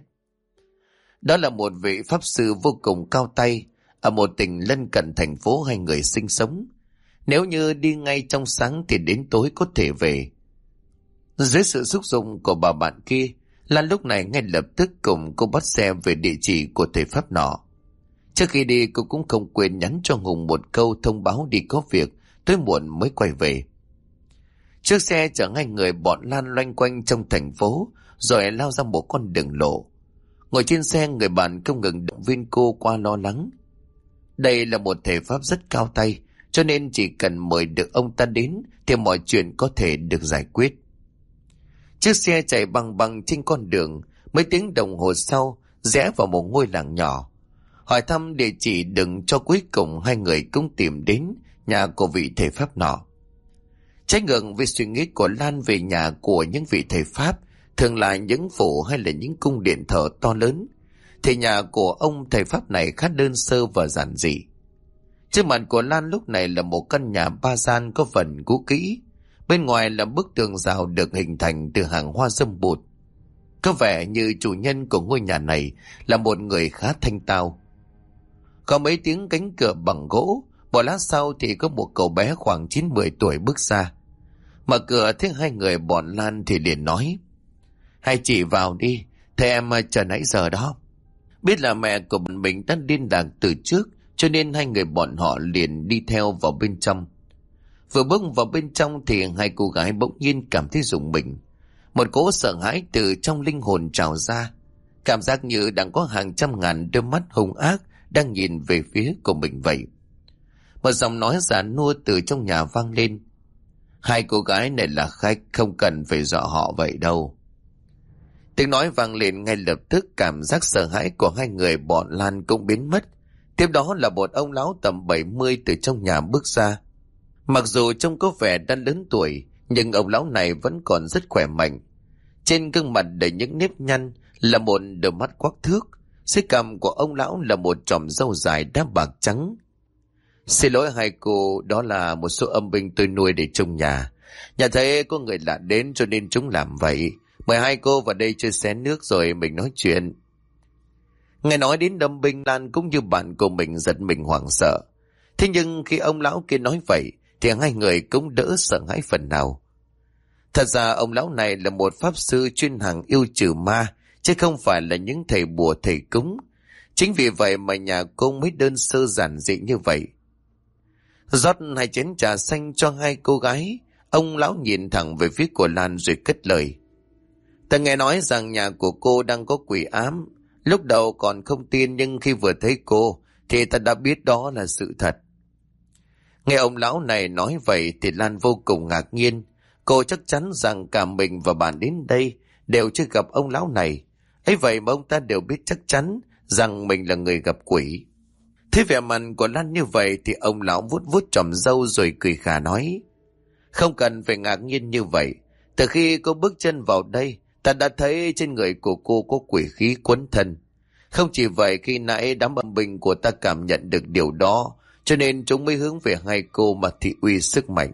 Đó là một vị pháp sư vô cùng cao tay ở một tỉnh lân cận thành phố hai người sinh sống. Nếu như đi ngay trong sáng thì đến tối có thể về. Dưới sự xúc động của bà bạn kia, Lan lúc này ngay lập tức cùng cô bắt xe về địa chỉ của thầy Pháp nọ. Trước khi đi, cô cũng không quên nhắn cho Hùng một câu thông báo đi có việc, tối muộn mới quay về. Chiếc xe chở hai người bọn Lan loanh quanh trong thành phố, rồi lao ra một con đường lộ. Ngồi trên xe, người bạn không ngừng động viên cô qua lo lắng. Đây là một thầy Pháp rất cao tay, cho nên chỉ cần mời được ông ta đến thì mọi chuyện có thể được giải quyết. Chiếc xe chạy băng băng trên con đường, mấy tiếng đồng hồ sau rẽ vào một ngôi làng nhỏ. Hỏi thăm địa chỉ đừng cho cuối cùng hai người cũng tìm đến nhà của vị thầy Pháp nọ. Trái ngược với suy nghĩ của Lan về nhà của những vị thầy Pháp thường là những phủ hay là những cung điện thờ to lớn, thì nhà của ông thầy Pháp này khá đơn sơ và giản dị. Trước mặt của Lan lúc này là một căn nhà ba gian có phần cũ kỹ. Bên ngoài là bức tường rào được hình thành từ hàng hoa dâm bụt. Có vẻ như chủ nhân của ngôi nhà này là một người khá thanh tao. Có mấy tiếng cánh cửa bằng gỗ, một lát sau thì có một cậu bé khoảng 9-10 tuổi bước ra. Mở cửa thấy hai người bọn Lan thì liền nói: "Hai chị vào đi, thầy em chờ nãy giờ đó." Biết là mẹ của bọn mình đã liên lạc từ trước, cho nên hai người bọn họ liền đi theo vào bên trong. Vừa bước vào bên trong thì hai cô gái bỗng nhiên cảm thấy rùng mình. Một cỗ sợ hãi từ trong linh hồn trào ra, cảm giác như đang có hàng trăm ngàn đôi mắt hung ác đang nhìn về phía của mình vậy. Một giọng nói giản nua từ trong nhà vang lên: "Hai cô gái này là khách, không cần phải dọa họ vậy đâu." Tiếng nói vang lên, ngay lập tức cảm giác sợ hãi của hai người bọn Lan cũng biến mất. Tiếp đó là một ông lão tầm 70 từ trong nhà bước ra. Mặc dù trông có vẻ đã lớn tuổi, nhưng ông lão này vẫn còn rất khỏe mạnh. Trên gương mặt đầy những nếp nhăn là một đôi mắt quắc thước. Dưới cằm của ông lão là một chòm râu dài đá bạc trắng. Xin lỗi hai cô, đó là một số âm binh tôi nuôi để trông nhà. Nhà thấy có người lạ đến cho nên chúng làm vậy. Mời hai cô vào đây chơi xé nước rồi mình nói chuyện. Nghe nói đến âm binh, Lan cũng như bạn của mình giật mình hoảng sợ. Thế nhưng khi ông lão kia nói vậy thì hai người cũng đỡ sợ hãi phần nào. Thật ra ông lão này là một pháp sư chuyên hàng yêu trừ ma, chứ không phải là những thầy bùa thầy cúng. Chính vì vậy mà nhà cô mới đơn sơ giản dị như vậy. Rót hai chén trà xanh cho hai cô gái, ông lão nhìn thẳng về phía của Lan rồi cất lời. Ta nghe nói rằng nhà của cô đang có quỷ ám. Lúc đầu còn không tin, nhưng khi vừa thấy cô thì ta đã biết đó là sự thật. Nghe ông lão này nói vậy thì Lan vô cùng ngạc nhiên. Cô chắc chắn rằng cả mình và bạn đến đây đều chưa gặp ông lão này. Ấy vậy mà ông ta đều biết chắc chắn rằng mình là người gặp quỷ. Thế vẻ mặt của Lan như vậy thì ông lão vuốt vuốt chòm râu rồi cười khà nói. Không cần phải ngạc nhiên như vậy. Từ khi cô bước chân vào đây, ta đã thấy trên người của cô có quỷ khí quấn thân. Không chỉ vậy, khi nãy đám âm binh của ta cảm nhận được điều đó, cho nên chúng mới hướng về hai cô mà thị uy sức mạnh.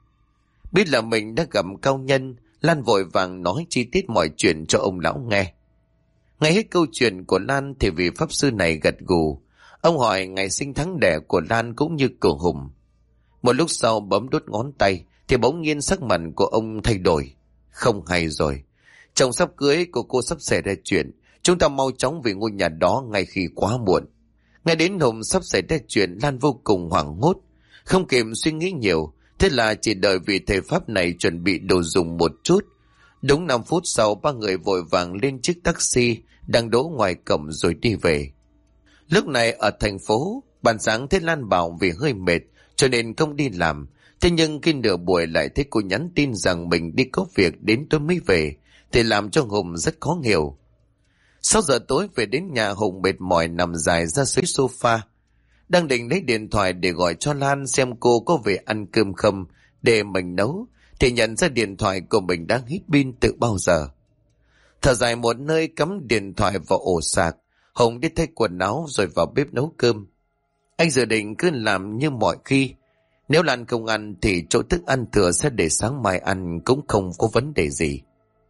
Biết là mình đã gặp cao nhân, Lan vội vàng nói chi tiết mọi chuyện cho ông lão nghe. Nghe hết câu chuyện của Lan thì vị pháp sư này gật gù. Ông hỏi ngày sinh tháng đẻ của Lan cũng như của Hùng. Một lúc sau bấm đốt ngón tay thì bỗng nhiên sắc mặt của ông thay đổi. Không hay rồi. Chồng sắp cưới của cô sắp xảy ra chuyện. Chúng ta mau chóng về ngôi nhà đó ngay khi quá muộn. Nghe đến Hùng sắp xảy ra chuyện, Lan vô cùng hoảng hốt. Không kịp suy nghĩ nhiều. Thế là chỉ đợi vị thầy pháp này chuẩn bị đồ dùng một chút. Đúng 5 phút sau, ba người vội vàng lên chiếc taxi đang đỗ ngoài cổng rồi đi về. Lúc này ở thành phố, ban sáng thấy Lan bảo vì hơi mệt cho nên không đi làm. Thế nhưng khi nửa buổi lại thấy cô nhắn tin rằng mình đi có việc đến tối mới về, thì làm cho Hùng rất khó hiểu. 6 giờ tối về đến nhà, Hùng mệt mỏi nằm dài ra dưới sofa. Đang định lấy điện thoại để gọi cho Lan xem cô có về ăn cơm không để mình nấu, thì nhận ra điện thoại của mình đang hết pin từ bao giờ. Thở dài một nơi, cắm điện thoại vào ổ sạc, Hùng đi thay quần áo rồi vào bếp nấu cơm. Anh dự định cứ làm như mọi khi. Nếu Lan không ăn thì chỗ thức ăn thừa sẽ để sáng mai ăn, cũng không có vấn đề gì.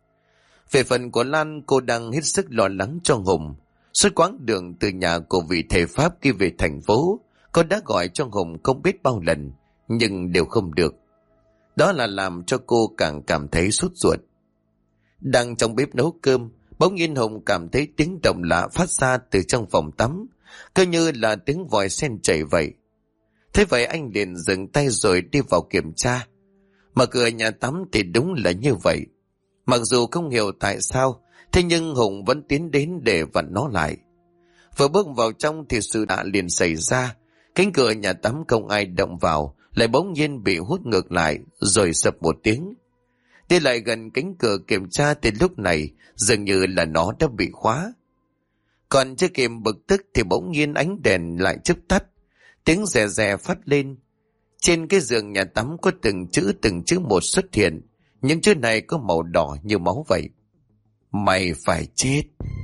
Về phần của Lan, cô đang hết sức lo lắng cho Hùng. Suốt quãng đường từ nhà của vị thầy Pháp kia về thành phố, cô đã gọi cho Hùng không biết bao lần, nhưng đều không được. Đó là làm cho cô càng cảm thấy sốt ruột. Đang trong bếp nấu cơm, bỗng nhiên Hùng cảm thấy tiếng động lạ phát ra từ trong phòng tắm, cứ như là tiếng vòi sen chảy vậy. Thế vậy anh liền dừng tay rồi đi vào kiểm tra. Mở cửa nhà tắm thì đúng là như vậy. Mặc dù không hiểu tại sao, thế nhưng Hùng vẫn tiến đến để vặn nó lại. Vừa bước vào trong thì sự lạ liền xảy ra. Cánh cửa nhà tắm không ai động vào, lại bỗng nhiên bị hút ngược lại rồi sập một tiếng. Đi lại gần cánh cửa kiểm tra thì lúc này dường như là nó đã bị khóa. Còn chưa kịp bực tức thì bỗng nhiên ánh đèn lại chớp tắt. Tiếng rè rè phát lên. Trên cái giường nhà tắm có từng chữ một xuất hiện. Những chữ này có màu đỏ như máu vậy. Mày phải chết.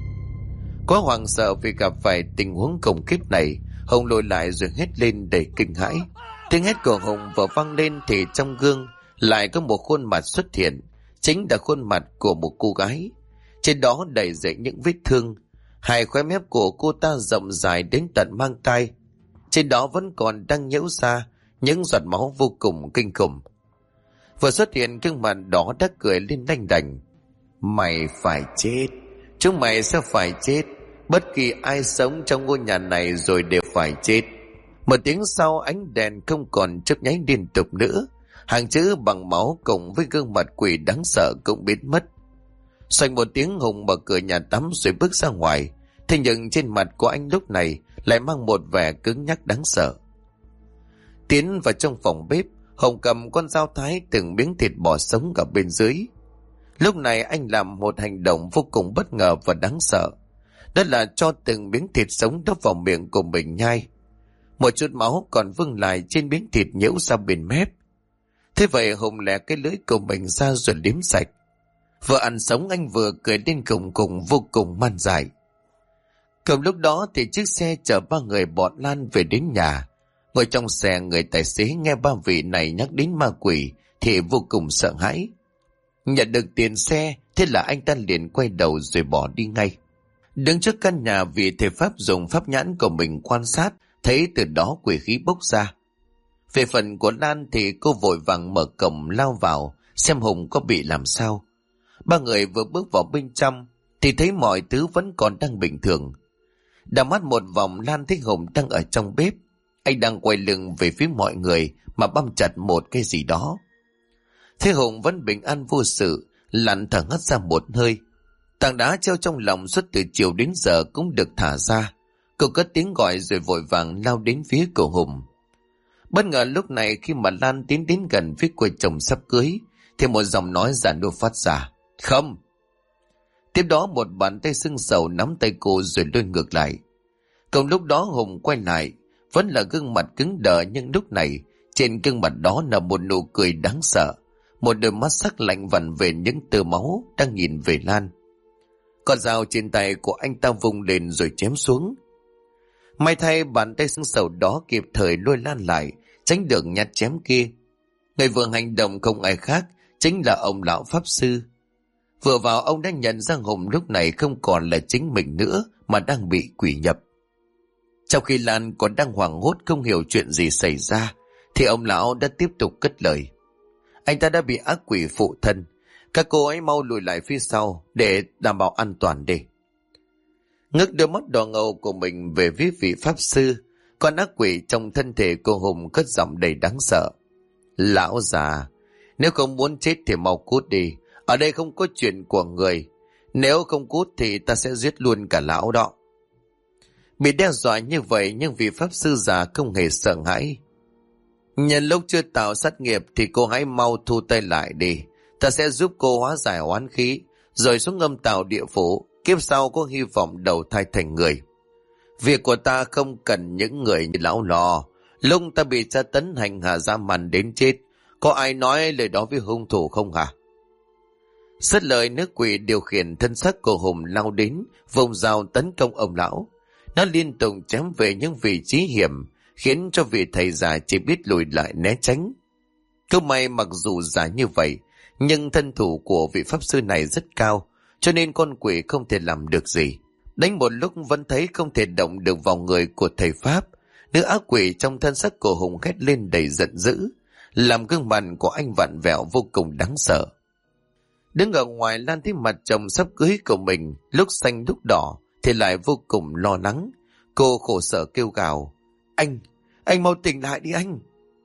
Quá hoảng sợ vì gặp phải tình huống khủng khiếp này, Hùng lùi lại rồi hét lên đầy kinh hãi. Tiếng hét của Hùng vừa vang lên thì trong gương lại có một khuôn mặt xuất hiện. Chính là khuôn mặt của một cô gái. Trên đó đầy dậy những vết thương. Hai khóe mép của cô ta rộng dài đến tận mang tai. Trên đó vẫn còn đang nhễu ra những giọt máu vô cùng kinh khủng. Vừa xuất hiện gương mặt đó đã cười lên đanh đành. Mày phải chết. Chúng mày sẽ phải chết. Bất kỳ ai sống trong ngôi nhà này rồi đều phải chết. Một tiếng sau, ánh đèn không còn chớp nháy liên tục nữa. Hàng chữ bằng máu cùng với gương mặt quỷ đáng sợ cũng biến mất. Xoành một tiếng, Hùng mở cửa nhà tắm rồi bước ra ngoài. Thế nhưng trên mặt của anh lúc này lại mang một vẻ cứng nhắc đáng sợ. Tiến vào trong phòng bếp, Hùng cầm con dao thái từng miếng thịt bò sống ở bên dưới. Lúc này anh làm một hành động vô cùng bất ngờ và đáng sợ. Đó là cho từng miếng thịt sống đắp vào miệng của mình nhai. Một chút máu còn vương lại trên miếng thịt nhiễu ra bên mép. Thế vậy Hùng lẻ cái lưỡi của mình ra rồi liếm sạch. Vừa ăn sống anh vừa cười đến cùng vô cùng man dại. Cùng lúc đó thì chiếc xe chở ba người bọn Lan về đến nhà. Ngồi trong xe, người tài xế nghe ba vị này nhắc đến ma quỷ thì vô cùng sợ hãi. Nhận được tiền xe, thế là anh ta liền quay đầu rồi bỏ đi ngay. Đứng trước căn nhà, vị thầy Pháp dùng pháp nhãn của mình quan sát, thấy từ đó quỷ khí bốc ra. Về phần của Lan thì cô vội vàng mở cổng lao vào xem Hùng có bị làm sao. Ba người vừa bước vào bên trong thì thấy mọi thứ vẫn còn đang bình thường. Đảo mắt một vòng, Lan thấy Hùng đang ở trong bếp. Anh đang quay lưng về phía mọi người mà băm chặt một cái gì đó. Thế Hùng vẫn bình an vô sự, Lan thở hắt ra một hơi. Tảng đá treo trong lòng suốt từ chiều đến giờ cũng được thả ra. Cô cất tiếng gọi rồi vội vàng lao đến phía của Hùng. Bất ngờ lúc này khi mà Lan tiến đến gần phía quầy chồng sắp cưới thì một giọng nói giản đua phát ra: "Không!" Tiếp đó một bàn tay sưng sầu nắm tay cô rồi lôi ngược lại. Cùng lúc đó Hùng quay lại, vẫn là gương mặt cứng đờ, nhưng lúc này trên gương mặt đó là một nụ cười đáng sợ, một đôi mắt sắc lạnh vằn về những tia máu đang nhìn về Lan. Con dao trên tay của anh ta vung lên rồi chém xuống. May thay bàn tay sưng sầu đó kịp thời lôi Lan lại, tránh được nhát chém kia. Người vừa hành động không ai khác chính là ông lão pháp sư. Vừa vào ông đã nhận ra Hùng lúc này không còn là chính mình nữa mà đang bị quỷ nhập. Trong khi Lan còn đang hoảng hốt không hiểu chuyện gì xảy ra thì ông lão đã tiếp tục cất lời: "Anh ta đã bị ác quỷ phụ thân. Các cô ấy mau lùi lại phía sau để đảm bảo an toàn đi." Ngước đôi mắt đỏ ngầu của mình về phía vị pháp sư, con ác quỷ trong thân thể cô Hùng cất giọng đầy đáng sợ: "Lão già, nếu không muốn chết thì mau cút đi. Ở đây không có chuyện của người. Nếu không cút thì ta sẽ giết luôn cả lão đó." Bị đe dọa như vậy nhưng vị pháp sư già không hề sợ hãi. "Nhân lúc chưa tạo sát nghiệp thì cô hãy mau thu tay lại đi. Ta sẽ giúp cô hóa giải oán khí, rồi xuống âm tào địa phủ, kiếp sau có hy vọng đầu thai thành người. Việc của ta không cần những người như lão lò. Lúc ta bị tra tấn hành hạ dã man đến chết, có ai nói lời đó với hung thủ không hả?" Dứt lời, nữ quỷ điều khiển thân xác của Hùng lao đến, vùng dao tấn công ông lão. Nó liên tục chém về những vị trí hiểm, khiến cho vị thầy già chỉ biết lùi lại né tránh. Cứ may mặc dù giả như vậy, nhưng thân thủ của vị pháp sư này rất cao, cho nên con quỷ không thể làm được gì. Đánh một lúc vẫn thấy không thể động được vào người của thầy Pháp. Nữ ác quỷ trong thân xác của Hùng hét lên đầy giận dữ, làm gương mặt của anh vặn vẹo vô cùng đáng sợ. Đứng ở ngoài, Lan thấy mặt chồng sắp cưới của mình lúc xanh lúc đỏ thì lại vô cùng lo lắng. Cô khổ sở kêu gào: Anh mau tỉnh lại đi anh!"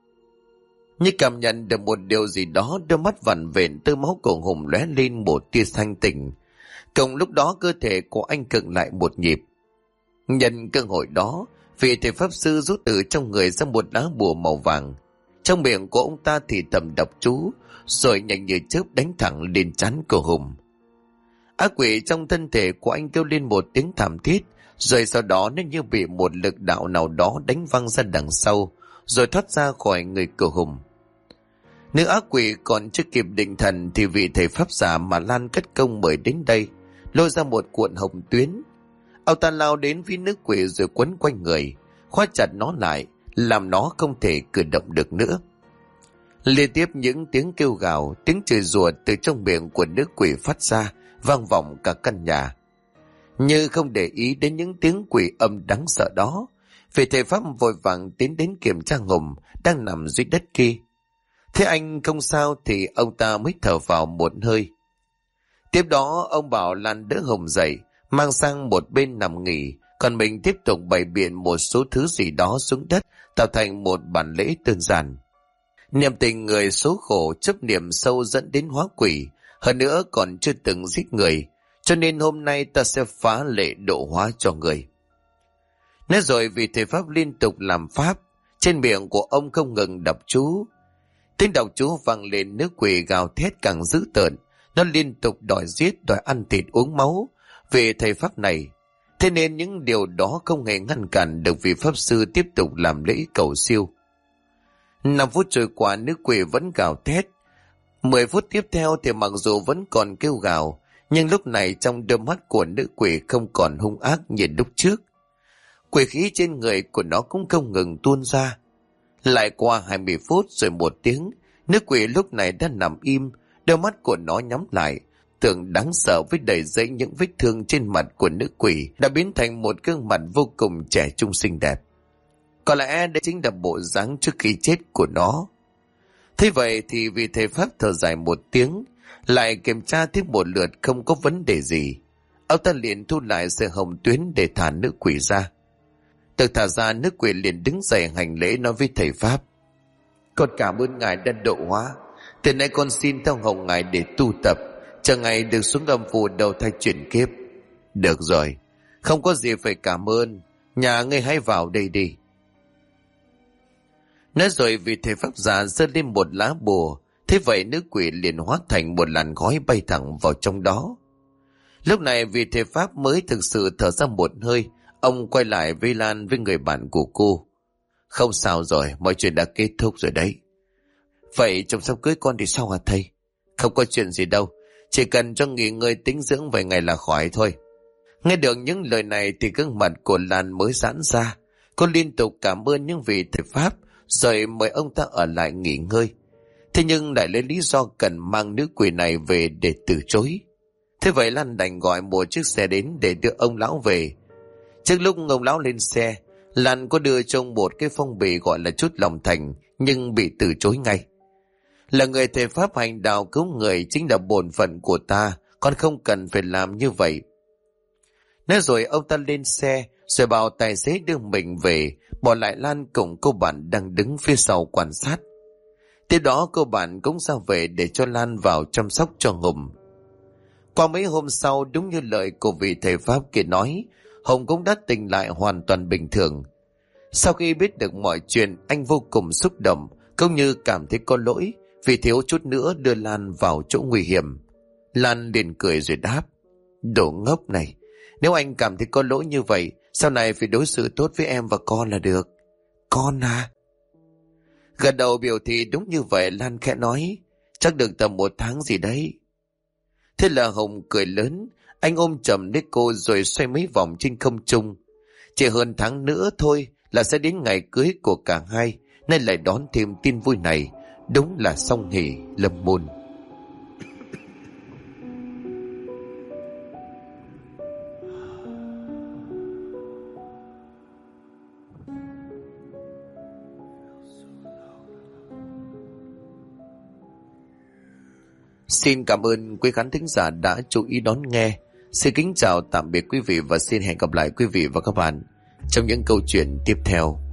Như cảm nhận được một điều gì đó, đôi mắt vằn vện tơ máu của Hùng lóe lên một tia thanh tỉnh. Cùng lúc đó cơ thể của anh khựng lại một nhịp. Nhân cơ hội đó, vị thầy pháp sư rút từ trong người ra một lá bùa màu vàng. Trong miệng của ông ta thì thầm đọc chú, rồi nhanh như chớp đánh thẳng lên trán của Hùng. Ác quỷ trong thân thể của anh kêu lên một tiếng thảm thiết, rồi sau đó nó như bị một lực đạo nào đó đánh văng ra đằng sau, rồi thoát ra khỏi người của Hùng. Nữ ác quỷ còn chưa kịp định thần thì vị thầy pháp giả mà Lan cất công mời đến đây lôi ra một cuộn hồng tuyến. Ông ta lao đến phía nữ quỷ rồi quấn quanh người, khóa chặt nó lại, làm nó không thể cử động được nữa. Liên tiếp những tiếng kêu gào, tiếng chửi rủa từ trong miệng của nữ quỷ phát ra, vang vọng cả căn nhà. Như không để ý đến những tiếng quỷ âm đáng sợ đó, vị thầy pháp vội vàng tiến đến kiểm tra Hùng đang nằm dưới đất kia. Thế anh không sao thì ông ta mới thở vào một hơi. Tiếp đó ông bảo Lan đỡ Hùng dậy, mang sang một bên nằm nghỉ, còn mình tiếp tục bày biện một số thứ gì đó xuống đất, tạo thành một bản lễ đơn giản. Niềm tình người số khổ chấp niệm sâu dẫn đến hóa quỷ, hơn nữa còn chưa từng giết người, cho nên hôm nay ta sẽ phá lệ độ hóa cho người. Nói rồi vị thầy pháp liên tục làm pháp, trên miệng của ông không ngừng đọc chú. Tiếng đọc chú vang lên, nữ quỷ gào thét càng dữ tợn, nó liên tục đòi giết, đòi ăn thịt uống máu vị thầy pháp này. Thế nên những điều đó không hề ngăn cản được vị pháp sư tiếp tục làm lễ cầu siêu. 5 phút trôi qua, nữ quỷ vẫn gào thét, 10 phút tiếp theo thì mặc dù vẫn còn kêu gào, nhưng lúc này trong đôi mắt của nữ quỷ không còn hung ác như lúc trước. Quỷ khí trên người của nó cũng không ngừng tuôn ra. Lại qua 20 phút rồi 1 tiếng, nữ quỷ lúc này đã nằm im, đôi mắt của nó nhắm lại. Tưởng đáng sợ với đầy dẫy những vết thương trên mặt của nữ quỷ đã biến thành một gương mặt vô cùng trẻ trung xinh đẹp. Có lẽ đây chính là bộ dáng trước khi chết của nó. Thế vậy thì vị thầy Pháp thở dài 1 tiếng, lại kiểm tra tiếp một lượt không có vấn đề gì. Ông ta liền thu lại sợi hồng tuyến để thả nữ quỷ ra. Được thả ra, nữ quỷ liền đứng dậy hành lễ nói với thầy Pháp: "Con cảm ơn ngài đã độ hóa. Từ nay con xin theo hồng ngài để tu tập, chờ ngày được xuống âm phủ đầu thai chuyển kiếp." "Được rồi, không có gì phải cảm ơn. Nhà ngươi hãy vào đây đi." Nói rồi vị thầy Pháp già giơ lên một lá bùa. Thế vậy nữ quỷ liền hóa thành một làn khói bay thẳng vào trong đó. Lúc này vị thầy Pháp mới thực sự thở ra một hơi. Ông quay lại với Lan với người bạn của cô: "Không sao rồi, mọi chuyện đã kết thúc rồi đấy." "Vậy chồng sắp cưới con thì sao hả thầy?" "Không có chuyện gì đâu, chỉ cần cho nghỉ ngơi tĩnh dưỡng vài ngày là khỏi thôi." Nghe được những lời này thì gương mặt của Lan mới giãn ra. Cô liên tục cảm ơn những vị thầy Pháp, rồi mời ông ta ở lại nghỉ ngơi. Thế nhưng lại lấy lý do cần mang nữ quỷ này về để từ chối. Thế vậy Lan đành gọi một chiếc xe đến để đưa ông lão về. Trước lúc ông lão lên xe, Lan có đưa cho ông một cái phong bì gọi là chút lòng thành, nhưng bị từ chối ngay. Là người thầy Pháp hành đạo cứu người chính là bổn phận của ta, con không cần phải làm như vậy. Nói rồi ông ta lên xe, rồi bảo tài xế đưa mình về, bỏ lại Lan cùng cô bạn đang đứng phía sau quan sát. Tiếp đó cô bạn cũng ra về để cho Lan vào chăm sóc cho Hùng. Qua mấy hôm sau, đúng như lời của vị thầy Pháp kia nói, Hùng cũng đã tỉnh lại hoàn toàn bình thường. Sau khi biết được mọi chuyện, anh vô cùng xúc động, cũng như cảm thấy có lỗi vì thiếu chút nữa đưa Lan vào chỗ nguy hiểm. Lan liền cười rồi đáp: "Đồ ngốc này, nếu anh cảm thấy có lỗi như vậy, sau này phải đối xử tốt với em và con là được." "Con à?" Gật đầu biểu thị đúng như vậy. Lan khẽ nói: "Chắc được tầm 1 tháng gì đấy." Thế là Hùng cười lớn, anh ôm chầm lấy cô rồi xoay mấy vòng trên không trung. Chỉ hơn tháng nữa thôi là sẽ đến ngày cưới của cả hai, nên lại đón thêm tin vui này. Đúng là song hỷ lâm môn. Xin cảm ơn quý khán thính giả đã chú ý đón nghe. Xin kính chào tạm biệt quý vị và xin hẹn gặp lại quý vị và các bạn trong những câu chuyện tiếp theo.